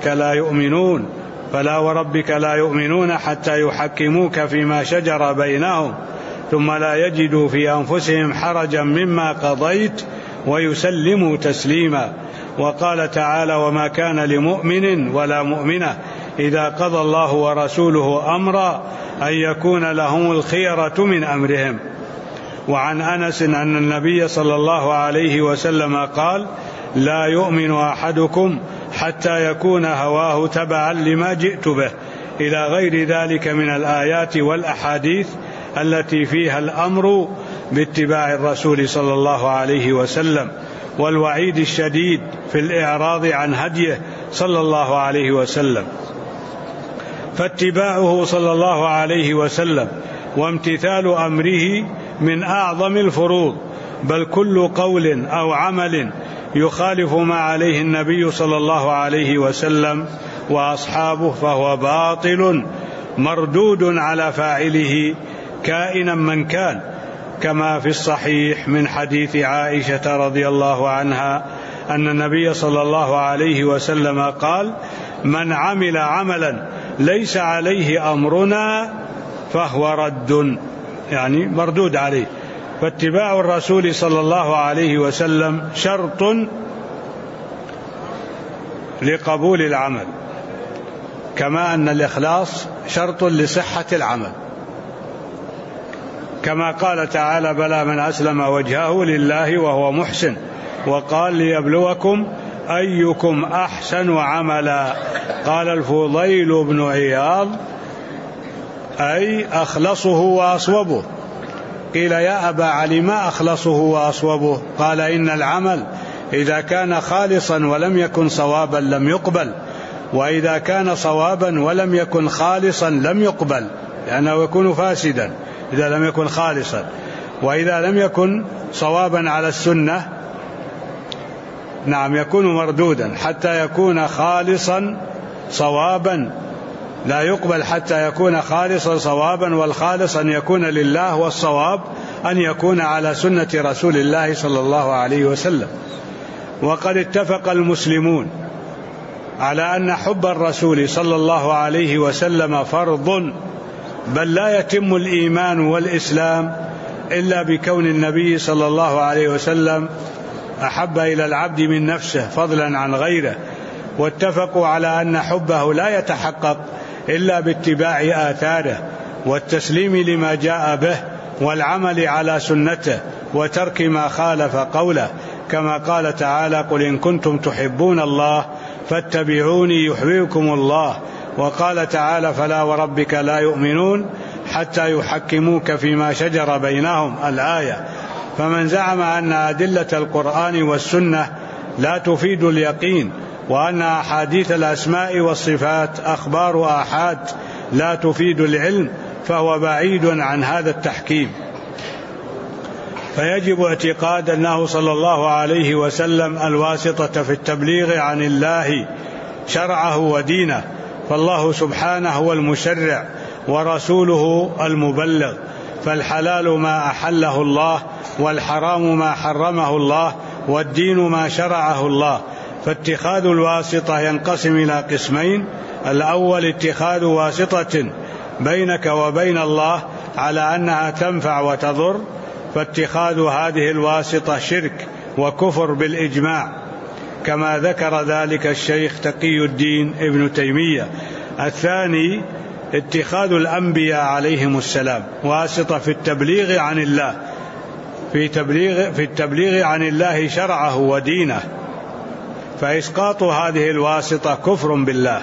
وربك لا يؤمنون حتى يحكموك فيما شجر بينهم ثم لا يجدوا في أنفسهم حرجا مما قضيت ويسلموا تسليما. وقال تعالى وما كان لمؤمن ولا مؤمنة إذا قضى الله ورسوله أمرا أن يكون لهم الخيرة من أمرهم. وعن أنس أن النبي صلى الله عليه وسلم قال لا يؤمن أحدكم حتى يكون هواه تبعا لما جئت به، إلى غير ذلك من الآيات والأحاديث التي فيها الأمر باتباع الرسول صلى الله عليه وسلم والوعيد الشديد في الإعراض عن هديه صلى الله عليه وسلم. فاتباعه صلى الله عليه وسلم وامتثال أمره من أعظم الفروض، بل كل قول أو عمل يخالف ما عليه النبي صلى الله عليه وسلم وأصحابه فهو باطل مردود على فاعله كائنا من كان، كما في الصحيح من حديث عائشة رضي الله عنها أن النبي صلى الله عليه وسلم قال من عمل عملا ليس عليه أمرنا فهو رد، يعني مردود عليه. فاتباع الرسول صلى الله عليه وسلم شرط لقبول العمل، كما أن الإخلاص شرط لصحة العمل، كما قال تعالى بلى من أسلم وجهه لله وهو محسن، وقال ليبلوكم أيكم أحسن عملا. قال الفضيل بن عياض أي أخلصه وأصوبه. قيل يا أبا علي ما أخلصه وأصوبه؟ قال إن العمل إذا كان خالصا ولم يكن صوابا لم يقبل، وإذا كان صوابا ولم يكن خالصا لم يقبل، لأنه يكون فاسدا إذا لم يكن خالصا، وإذا لم يكن صوابا على السنة نعم يكون مردودا حتى يكون خالصا صوابا، لا يقبل حتى يكون خالصا صوابا، والخالص أن يكون لله والصواب أن يكون على سنة رسول الله صلى الله عليه وسلم. وقد اتفق المسلمون على أن حب الرسول صلى الله عليه وسلم فرض بل لا يتم الإيمان والإسلام إلا بكون النبي صلى الله عليه وسلم أحب إلى العبد من نفسه فضلا عن غيره، واتفقوا على أن حبه لا يتحقق إلا باتباع آثاره والتسليم لما جاء به والعمل على سنته وترك ما خالف قوله، كما قال تعالى: قل إن كنتم تحبون الله فاتبعوني يحببكم الله. وقال تعالى: فلا وربك لا يؤمنون حتى يحكموك فيما شجر بينهم، الآية. فمن زعم أن أدلة القرآن والسنة لا تفيد اليقين، وأن أحاديث الأسماء والصفات أخبار آحاد لا تفيد العلم، فهو بعيد عن هذا التحكيم. فيجب اعتقاد أنه صلى الله عليه وسلم الواسطة في التبليغ عن الله شرعه ودينه، فالله سبحانه هو المشرع ورسوله المبلغ، فالحلال ما أحله الله والحرام ما حرمه الله والدين ما شرعه الله. فاتخاذ الواسطة ينقسم إلى قسمين: الأول اتخاذ واسطة بينك وبين الله على أنها تنفع وتضر، فاتخاذ هذه الواسطة شرك وكفر بالإجماع، كما ذكر ذلك الشيخ تقي الدين ابن تيمية. الثاني اتخاذ الأنبياء عليهم السلام واسطة في التبليغ عن الله، في التبليغ عن الله شرعه ودينه، فإسقاط هذه الواسطة كفر بالله.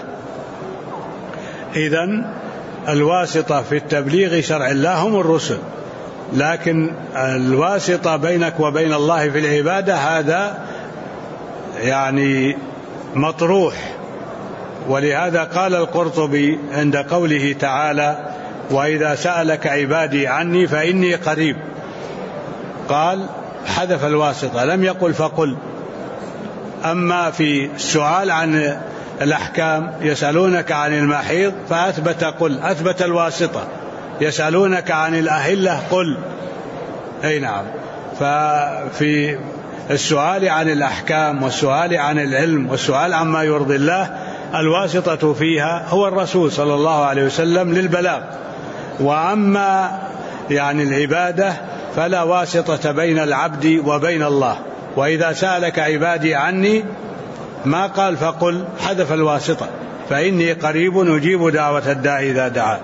إذن الواسطة في التبليغ شرع الله هم الرسل، لكن الواسطة بينك وبين الله في العبادة هذا يعني مطروح. ولهذا قال القرطبي عند قوله تعالى: وإذا سألك عبادي عني فإني قريب، قال حذف الواسطة، لم يقل فقل. أما في السؤال عن الأحكام يسألونك عن المحيض فأثبت قل، أثبت الواسطة. يسألونك عن الأهلة قل، أي نعم. ففي السؤال عن الأحكام والسؤال عن العلم والسؤال عما يرضي الله الواسطة فيها هو الرسول صلى الله عليه وسلم للبلاغ. وأما يعني العبادة فلا واسطة بين العبد وبين الله. وإذا سألك عبادي عني ما قال فقل، حذف الواسطة، فإني قريب أجيب دعوة الداعي إذا دعا.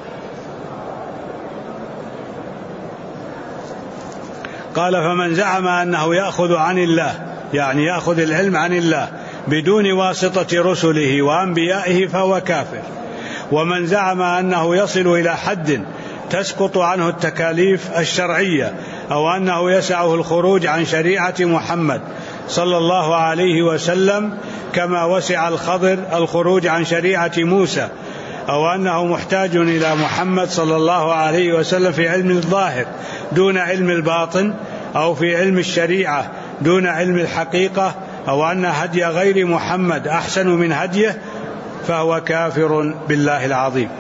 قال: فمن زعم أنه يأخذ عن الله، يعني يأخذ العلم عن الله بدون واسطة رسله وأنبيائه فهو كافر. ومن زعم أنه يصل إلى حد تسقط عنه التكاليف الشرعية، أو أنه يسعه الخروج عن شريعة محمد صلى الله عليه وسلم كما وسع الخضر الخروج عن شريعة موسى، أو أنه محتاج إلى محمد صلى الله عليه وسلم في علم الظاهر دون علم الباطن، أو في علم الشريعة دون علم الحقيقة، أو أن هدي غير محمد أحسن من هديه، فهو كافر بالله العظيم.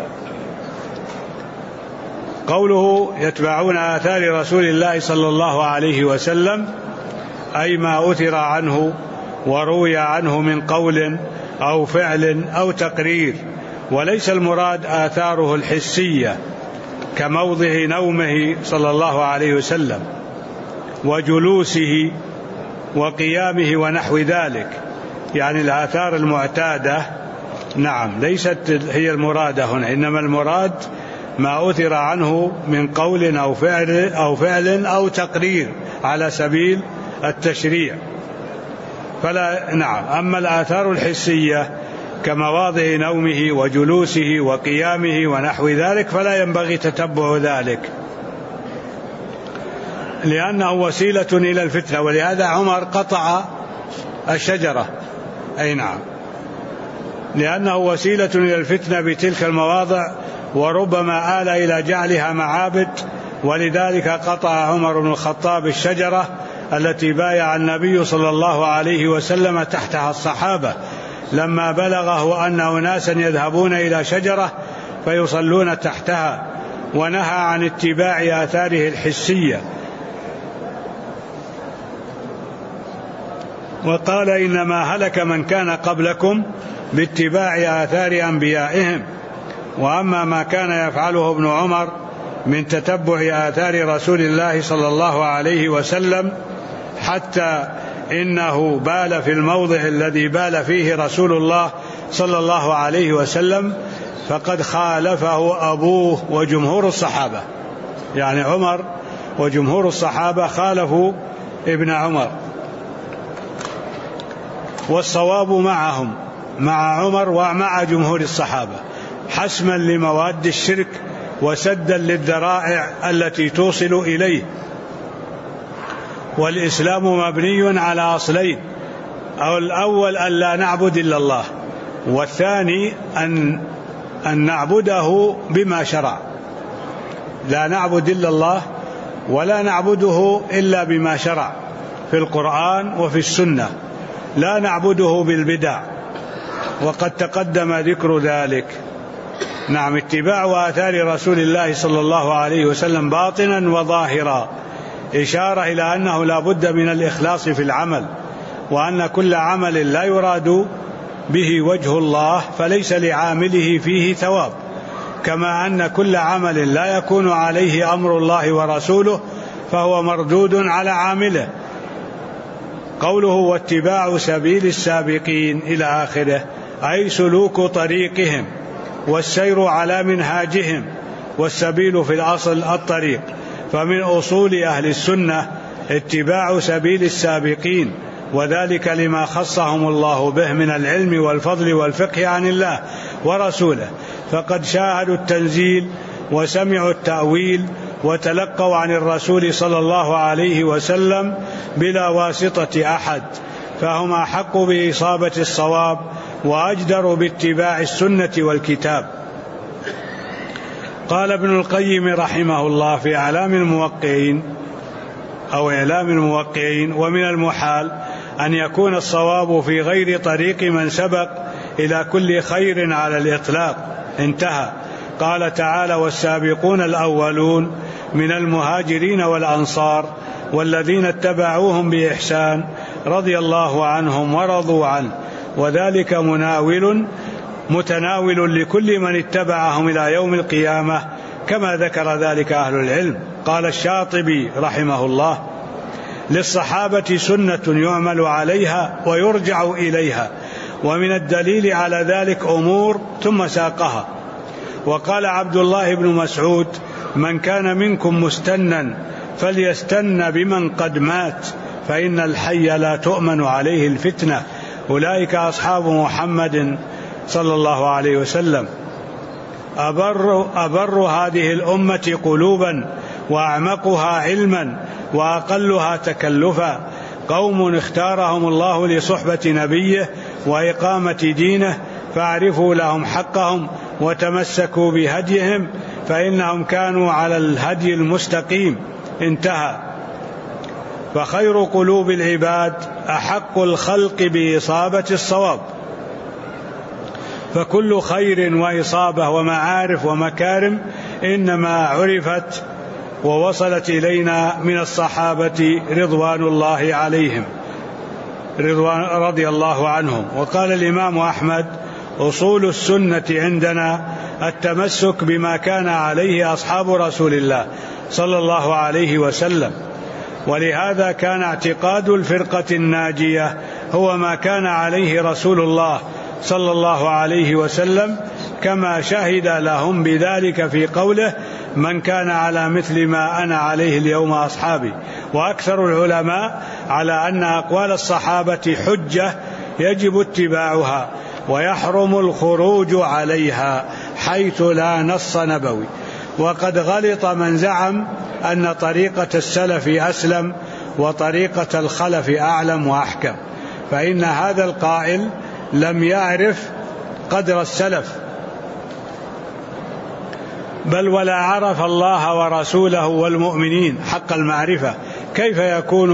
قوله: يتبعون آثار رسول الله صلى الله عليه وسلم، أي ما أثر عنه وروي عنه من قول أو فعل أو تقرير، وليس المراد آثاره الحسية كموضع نومه صلى الله عليه وسلم وجلوسه وقيامه ونحو ذلك، يعني الآثار المعتادة، نعم، ليست هي المرادة هنا، إنما المراد ما أثر عنه من قول أو فعل أو تقرير على سبيل التشريع. فلا، نعم. أما الآثار الحسية كمواضع نومه وجلوسه وقيامه ونحو ذلك فلا ينبغي تتبع ذلك، لأنه وسيلة إلى الفتنة. ولهذا عمر قطع الشجرة، أي نعم، لأنه وسيلة إلى الفتنة بتلك المواضع، وربما آل إلى جعلها معابد. ولذلك قطع عمر بن الخطاب الشجرة التي بايع النبي صلى الله عليه وسلم تحتها الصحابة لما بلغه أن أناسا يذهبون إلى شجرة فيصلون تحتها، ونهى عن اتباع آثاره الحسية، وقال: إنما هلك من كان قبلكم باتباع آثار أنبيائهم. وأما ما كان يفعله ابن عمر من تتبع آثار رسول الله صلى الله عليه وسلم حتى إنه بال في الموضع الذي بال فيه رسول الله صلى الله عليه وسلم فقد خالفه أبوه وجمهور الصحابة، يعني عمر وجمهور الصحابة خالفوا ابن عمر، والصواب معهم مع عمر ومع جمهور الصحابة حسما لمواد الشرك وسدا للذرائع التي توصل إليه. والإسلام مبني على أصلين، أو الأول أن لا نعبد إلا الله، والثاني أن نعبده بما شرع. لا نعبد إلا الله ولا نعبده إلا بما شرع في القرآن وفي السنة، لا نعبده بالبدع، وقد تقدم ذكر ذلك. نعم، اتباع آثار رسول الله صلى الله عليه وسلم باطنا وظاهرا، إشارة إلى أنه لا بد من الإخلاص في العمل، وأن كل عمل لا يراد به وجه الله فليس لعامله فيه ثواب، كما أن كل عمل لا يكون عليه أمر الله ورسوله فهو مردود على عامله. قوله واتباع سبيل السابقين إلى آخره، أي سلوك طريقهم والسير على منهاجهم، والسبيل في الأصل الطريق، فمن أصول أهل السنة اتباع سبيل السابقين، وذلك لما خصهم الله به من العلم والفضل والفقه عن الله ورسوله، فقد شاهدوا التنزيل وسمعوا التأويل وتلقوا عن الرسول صلى الله عليه وسلم بلا واسطة أحد، فهم أحق بإصابة الصواب وأجدر باتباع السنة والكتاب. قال ابن القيم رحمه الله في إعلام الموقعين: ومن المحال أن يكون الصواب في غير طريق من سبق إلى كل خير على الإطلاق. انتهى. قال تعالى: والسابقون الأولون من المهاجرين والأنصار والذين اتبعوهم بإحسان رضي الله عنهم ورضوا عنه، وذلك متناول لكل من اتبعهم إلى يوم القيامة، كما ذكر ذلك أهل العلم. قال الشاطبي رحمه الله: للصحابة سنة يعمل عليها ويرجع إليها، ومن الدليل على ذلك أمور، ثم ساقها. وقال عبد الله بن مسعود: من كان منكم مستنا فليستن بمن قد مات، فإن الحي لا تؤمن عليه الفتنة، أولئك أصحاب محمد صلى الله عليه وسلم. أبر هذه الأمة قلوبا وأعمقها علما وأقلها تكلفا، قوم اختارهم الله لصحبة نبيه وإقامة دينه، فاعرفوا لهم حقهم وتمسكوا بهديهم، فإنهم كانوا على الهدي المستقيم. انتهى. فخير قلوب العباد أحق الخلق بإصابة الصواب، فكل خير وإصابة ومعارف ومكارم إنما عرفت ووصلت إلينا من الصحابة رضوان الله عليهم رضي الله عنهم. وقال الإمام أحمد: أصول السنة عندنا التمسك بما كان عليه أصحاب رسول الله صلى الله عليه وسلم، ولهذا كان اعتقاد الفرقة الناجية هو ما كان عليه رسول الله صلى الله عليه وسلم، كما شهد لهم بذلك في قوله: من كان على مثل ما أنا عليه اليوم أصحابي. وأكثر العلماء على أن أقوال الصحابة حجة يجب اتباعها ويحرم الخروج عليها حيث لا نص نبوي. وقد غلط من زعم أن طريقة السلف أسلم وطريقة الخلف أعلم وأحكم، فإن هذا القائل لم يعرف قدر السلف، بل ولا عرف الله ورسوله والمؤمنين حق المعرفة. كيف يكون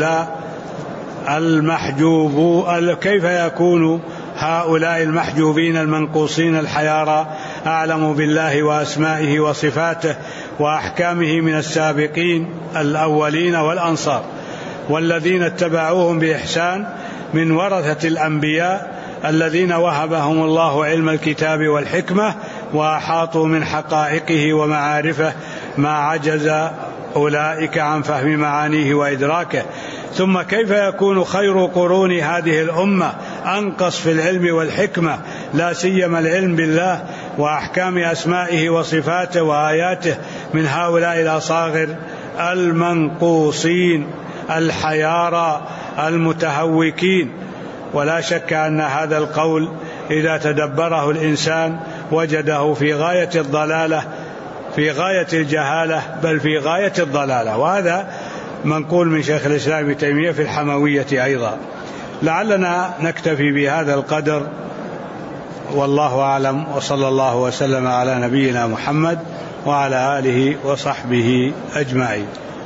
هؤلاء المحجوبين المنقوصين الحيارى أعلم بالله وأسمائه وصفاته وأحكامه من السابقين الأولين والأنصار والذين اتبعوهم بإحسان من ورثة الأنبياء الذين وهبهم الله علم الكتاب والحكمة وأحاطوا من حقائقه ومعارفه ما عجز أولئك عن فهم معانيه وإدراكه. ثم كيف يكون خير قرون هذه الأمة أنقص في العلم والحكمة، لا سيما العلم بالله وأحكام أسمائه وصفاته وآياته، من هؤلاء الأصاغر المنقوصين الحيارى المتهوكين؟ ولا شك أن هذا القول إذا تدبره الإنسان وجده في غاية الضلالة، في غاية الجهالة، بل في غاية الضلالة. وهذا منقول من شيخ الإسلام ابن تيمية في الحموية أيضا. لعلنا نكتفي بهذا القدر، والله أعلم، وصلى الله وسلم على نبينا محمد وعلى آله وصحبه أجمعين.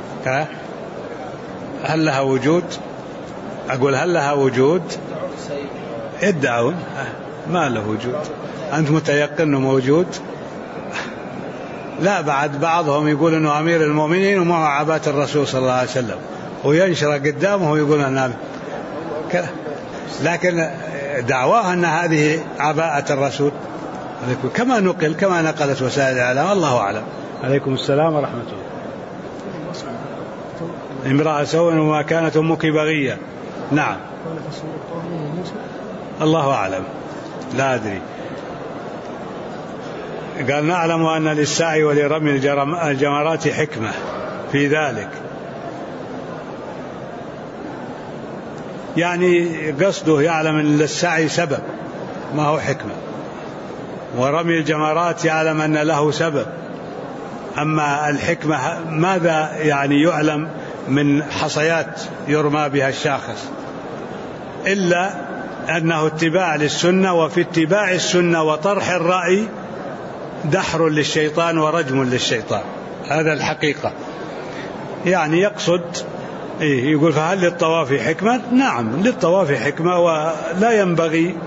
هل لها وجود؟ أقول هل لها وجود؟ ادعون ما له وجود. أنت متيقن أنه موجود؟ لا، بعد بعضهم يقول أنه أمير المؤمنين ومعه عباءة الرسول صلى الله عليه وسلم، وينشر قدامه ويقول أنه كذا، لكن دعواه أن هذه عباءة الرسول كما نقلت وسائل الإعلام. الله أعلم. عليكم السلام ورحمة الله. امرأة سوء وما كانت أمك بغية. نعم، الله أعلم، لا أدري. قال نعلم أن للسعي ولرمي الجمرات حكمة في ذلك، يعني قصده يعلم أن للسعي سبب ما هو حكمة، ورمي الجمرات يعلم أن له سبب. أما الحكمة ماذا يعني يعلم من حصيات يرمى بها الشاخص، إلا أنه اتباع للسنة، وفي اتباع السنة وطرح الرأي دحر للشيطان ورجم للشيطان. هذا الحقيقة. يعني يقصد يقول فهل للطواف حكمة؟ نعم للطواف حكمة، ولا ينبغي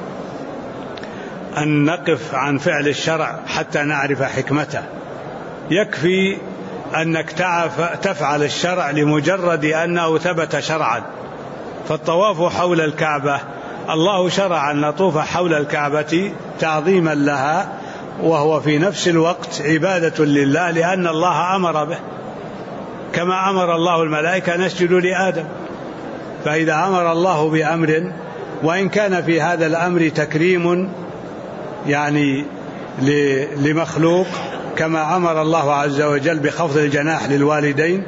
أن نقف عن فعل الشرع حتى نعرف حكمته. يكفي أنك تفعل الشرع لمجرد أنه ثبت شرعا. فالطواف حول الكعبة الله شرع أن نطوف حول الكعبة تعظيما لها، وهو في نفس الوقت عبادة لله، لأن الله أمر به، كما أمر الله الملائكة أن يسجدوا لآدم. فإذا أمر الله بأمر، وإن كان في هذا الأمر تكريم يعني لمخلوق، كما أمر الله عز وجل بخفض الجناح للوالدين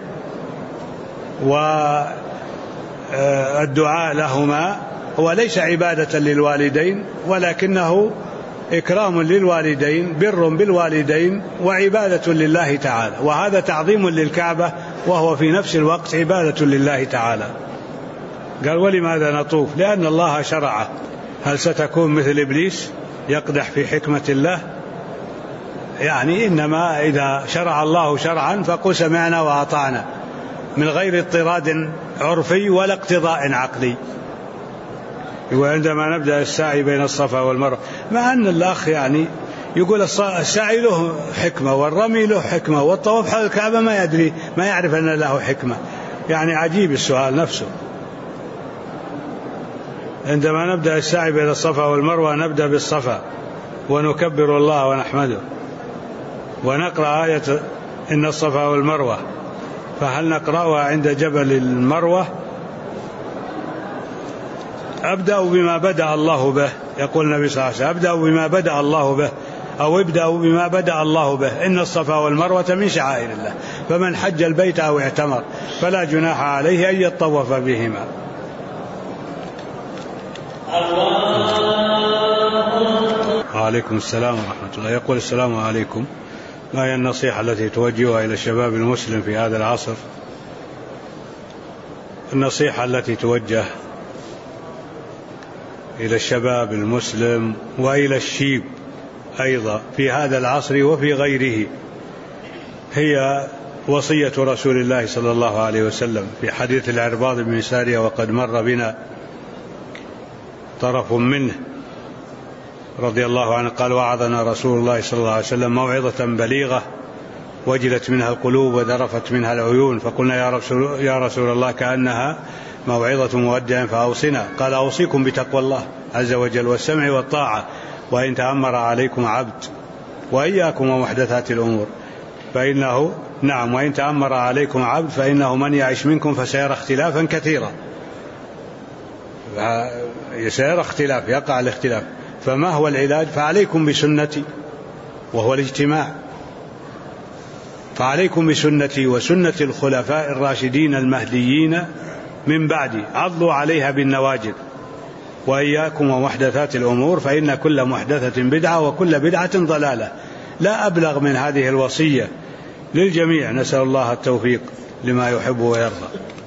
والدعاء لهما، هو ليس عبادة للوالدين ولكنه إكرام للوالدين، بر بالوالدين، وعبادة لله تعالى. وهذا تعظيم للكعبة، وهو في نفس الوقت عبادة لله تعالى. قال ولماذا نطوف؟ لأن الله شرعه. هل ستكون مثل إبليس يقدح في حكمة الله؟ يعني إنما إذا شرع الله شرعا فقل سمعنا وأطعنا، من غير اضطراد عرفي ولا اقتضاء عقلي. وعندما نبدأ السعي بين الصفا والمروة، مع أن الأخ يعني يقول السعي له حكمة والرمي له حكمة والطواف حول الكعبة ما يدري، ما يعرف أن له حكمة. يعني عجيب السؤال نفسه. عندما نبدأ السعي بين الصفا والمروة نبدأ بالصفا ونكبر الله ونحمده ونقرأ آية إن الصفا والمروة، فهل نقرأها عند جبل المروة؟ أبدأ بما بدأ الله به، يقول النبي صلى الله عليه وسلم أبدأ بما بدأ الله به، أو ابدأوا بما بدأ الله به، إن الصفا والمروة من شعائر الله، فمن حج البيت أو اعتمر فلا جناح عليه أن يطوف بهما. وعليكم السلام ورحمة الله. يقول السلام عليكم، ما هي النصيحة التي توجهها إلى الشباب المسلم في هذا العصر؟ النصيحة التي توجه إلى الشباب المسلم وإلى الشيب أيضا في هذا العصر وفي غيره هي وصية رسول الله صلى الله عليه وسلم في حديث العرباض بن سارية، وقد مر بنا طرف منه رضي الله عنه، قال وعظنا رسول الله صلى الله عليه وسلم موعظة بليغة وجلت منها القلوب وذرفت منها العيون، فقلنا يا رسول الله كأنها موعظة مودع فأوصنا. قال أوصيكم بتقوى الله عز وجل والسمع والطاعة، وإن تأمر عليكم عبد وإياكم ومحدثات الأمور فإنه نعم وإن تأمر عليكم عبد فإنه من يعش منكم فسيرى اختلافا كثيرا، سيرى اختلاف، يقع الاختلاف. فما هو العلاج؟ فعليكم بسنتي وهو الاجتماع، فعليكم بسنتي وسنة الخلفاء الراشدين المهديين من بعدي، عضوا عليها بالنواجذ، وإياكم ومحدثات الأمور فإن كل محدثة بدعة وكل بدعة ضلالة. لا أبلغ من هذه الوصية للجميع، نسأل الله التوفيق لما يحب ويرضى.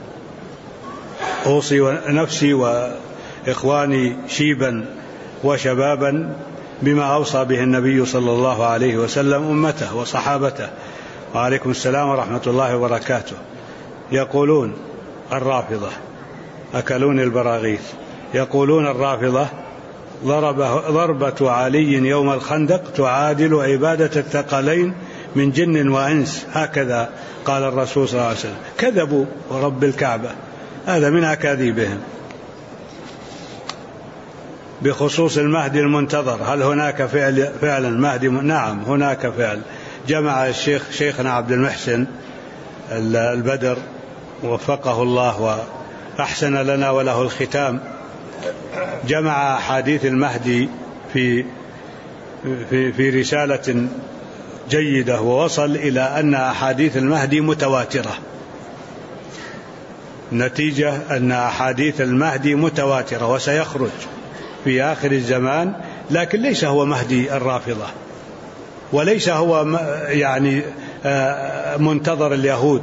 أوصي نفسي وإخواني شيبا وشبابا بما أوصى به النبي صلى الله عليه وسلم أمته وصحابته. وعليكم السلام ورحمة الله وبركاته. يقولون الرافضة أكلون البراغيث، يقولون الرافضة ضربة علي يوم الخندق تعادل عبادة الثقلين من جن وإنس، هكذا قال الرسول صلى الله عليه وسلم. كذبوا ورب الكعبة، هذا من أكاذيبهم. بخصوص المهدي المنتظر، هل هناك فعلا مهدي؟ نعم هناك فعل. جمع شيخنا عبد المحسن البدر وفقه الله وأحسن لنا وله الختام، جمع أحاديث المهدي في رسالة جيدة، ووصل إلى أن أحاديث المهدي متواترة. نتيجة أن أحاديث المهدي متواترة وسيخرج في آخر الزمان، لكن ليس هو مهدي الرافضة، وليس هو يعني منتظر اليهود.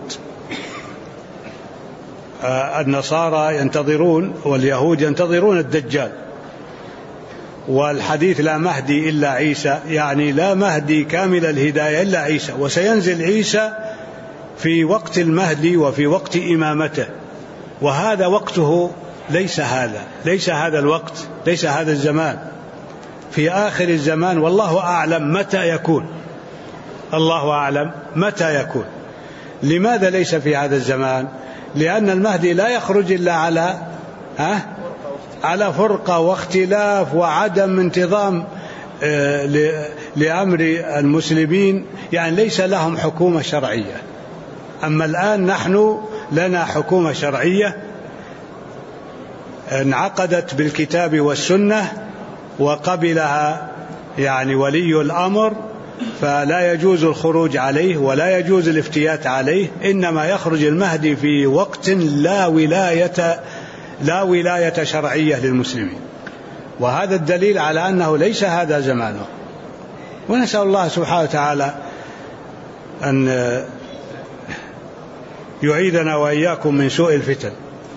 النصارى ينتظرون واليهود ينتظرون الدجال، والحديث لا مهدي إلا عيسى، يعني لا مهدي كامل الهداية إلا عيسى، وسينزل عيسى في وقت المهدي وفي وقت إمامته، وهذا وقته ليس هذا الوقت، ليس هذا الزمان، في آخر الزمان، والله أعلم متى يكون، الله أعلم متى يكون. لماذا ليس في هذا الزمان؟ لأن المهدي لا يخرج إلا على فرقة واختلاف وعدم انتظام لأمر المسلمين، يعني ليس لهم حكومة شرعية. أما الآن نحن لنا حكومة شرعية انعقدت بالكتاب والسنة وقبلها يعني ولي الأمر، فلا يجوز الخروج عليه ولا يجوز الافتيات عليه، إنما يخرج المهدي في وقت لا ولاية شرعية للمسلمين، وهذا الدليل على أنه ليس هذا زمانه. ونسأل الله سبحانه وتعالى أن يعيدنا وإياكم من سوء الفتن،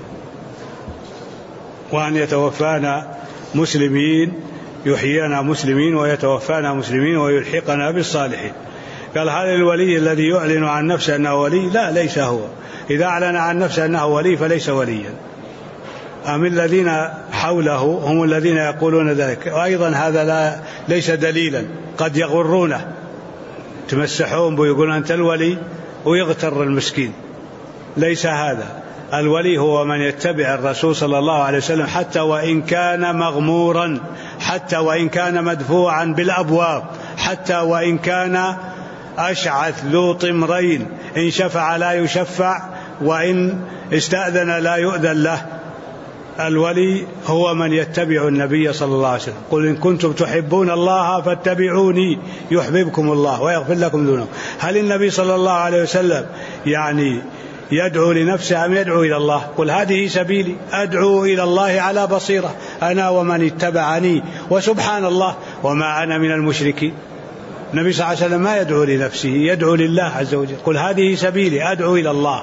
وأن يتوفانا مسلمين، يحيينا مسلمين ويتوفانا مسلمين ويلحقنا بالصالحين. قال هذا الولي الذي يعلن عن نفسه أنه ولي؟ لا، ليس هو. إذا أعلن عن نفسه أنه ولي فليس وليا. أم الذين حوله هم الذين يقولون ذلك، وأيضا هذا ليس دليلا، قد يغرونه، تمسحون ويقولون أنت الولي ويغتر المسكين. ليس هذا. الولي هو من يتبع الرسول صلى الله عليه وسلم حتى وإن كان مغمورا، حتى وإن كان مدفوعا بالأبواب، حتى وإن كان أشعث ذو طمرين، إن شفع لا يشفع وإن استأذن لا يؤذن له. الولي هو من يتبع النبي صلى الله عليه وسلم. قل إن كنتم تحبون الله فاتبعوني يحببكم الله ويغفر لكم ذنوبكم. هل النبي صلى الله عليه وسلم يعني يدعو لنفسه أم يدعو إلى الله؟ قل هذه سبيلي أدعو إلى الله على بصيرة أنا ومن اتبعني وسبحان الله وما أنا من المشركين. النبي صلى الله عليه وسلم ما يدعو لنفسه، يدعو لله عز وجل. قل هذه سبيلي أدعو إلى الله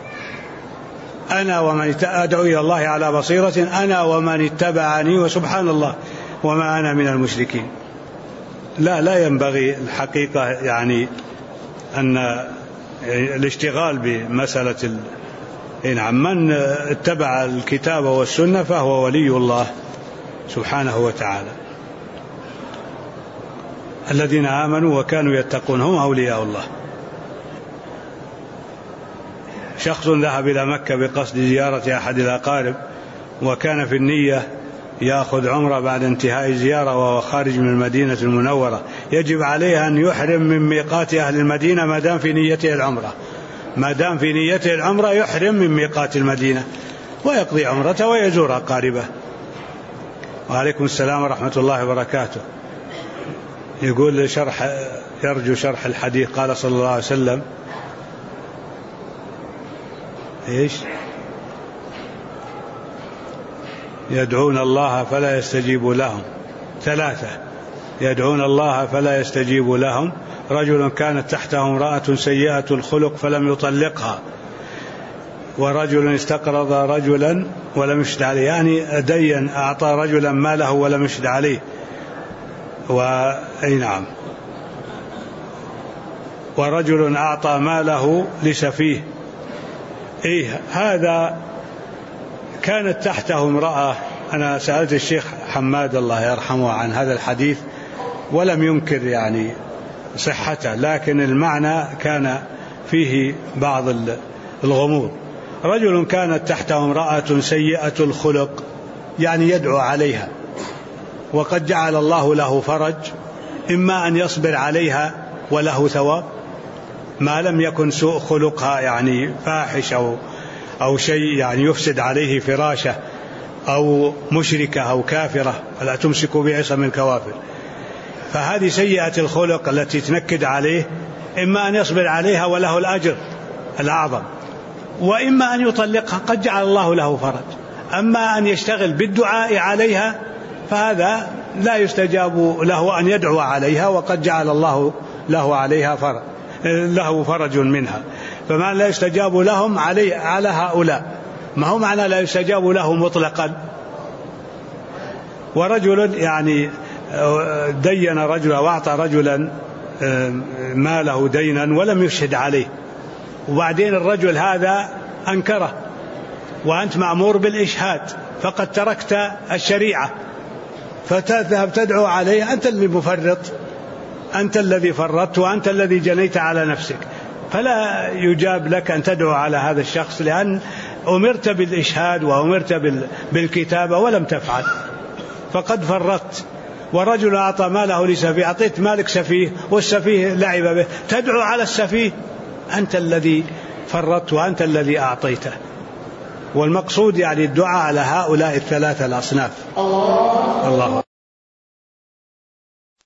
أنا ومن أدعو إلى الله على بصيرة أنا ومن اتبعني وسبحان الله وما أنا من المشركين. لا ينبغي الحقيقة يعني أن الاشتغال بمسألة نعم. من اتبع الكتاب والسنة فهو ولي الله سبحانه وتعالى. الذين آمنوا وكانوا يتقون هم أولياء الله. شخص ذهب إلى مكة بقصد زيارة أحد الأقارب، وكان في النية يأخذ عمرة بعد انتهاء الزيارة، وهو خارج من المدينة المنورة يجب عليه أن يحرم من ميقات أهل المدينة ما دام في نيته العمرة، ما دام في نيته العمرة يحرم من ميقات المدينة ويقضي عمرته ويزور أقاربه. وعليكم السلام ورحمة الله وبركاته. يقول يرجو شرح الحديث قال صلى الله عليه وسلم إيش؟ يدعون الله فلا يستجيب لهم، 3 يدعون الله فلا يستجيب لهم: رجل كانت تحته امرأة سيئة الخلق فلم يطلقها، ورجل استقرض رجلا ولم يشهد عليه، يعني دين أعطى رجلا ماله ولم يشهد عليه، أي نعم، ورجل أعطى ماله لسفيه. هذا كانت تحته امرأة. أنا سألت الشيخ حماد الله يرحمه عن هذا الحديث ولم ينكر يعني صحته، لكن المعنى كان فيه بعض الغموض. رجل كانت تحته امرأة سيئة الخلق، يعني يدعو عليها، وقد جعل الله له فرج، إما أن يصبر عليها وله ثواب ما لم يكن سوء خلقها يعني فاحش أو شيء يعني يفسد عليه فراشه، أو مشركة أو كافرة، فلا تمسكوا بعصم الكوافر. فهذه سيئة الخلق التي تنكد عليه، إما أن يصبر عليها وله الأجر الأعظم، وإما أن يطلقها، قد جعل الله له فرج. أما أن يشتغل بالدعاء عليها فهذا لا يستجاب له أن يدعو عليها، وقد جعل الله له فرج منها. فما لا يستجاب لهم على هؤلاء، ما هو معنى لا يستجاب له مطلقا. ورجل يعني دين رجلا وأعطى رجلا ماله دينا ولم يشهد عليه، وبعدين الرجل هذا أنكره، وأنت مأمور بالإشهاد، فقد تركت الشريعة فتذهب تدعو عليه، أنت اللي مفرط، أنت الذي فرطت، وأنت الذي جنيت على نفسك. فلا يجاب لك أن تدعو على هذا الشخص، لأن أمرت بالإشهاد وأمرت بالكتابة ولم تفعل، فقد فرطت. ورجل أعطى ماله لسفيه، أعطيت مالك سفيه والسفيه لعب به، تدعو على السفيه، أنت الذي فرطت وأنت الذي أعطيته. والمقصود يعني الدعاء على هؤلاء 3 الأصناف. الله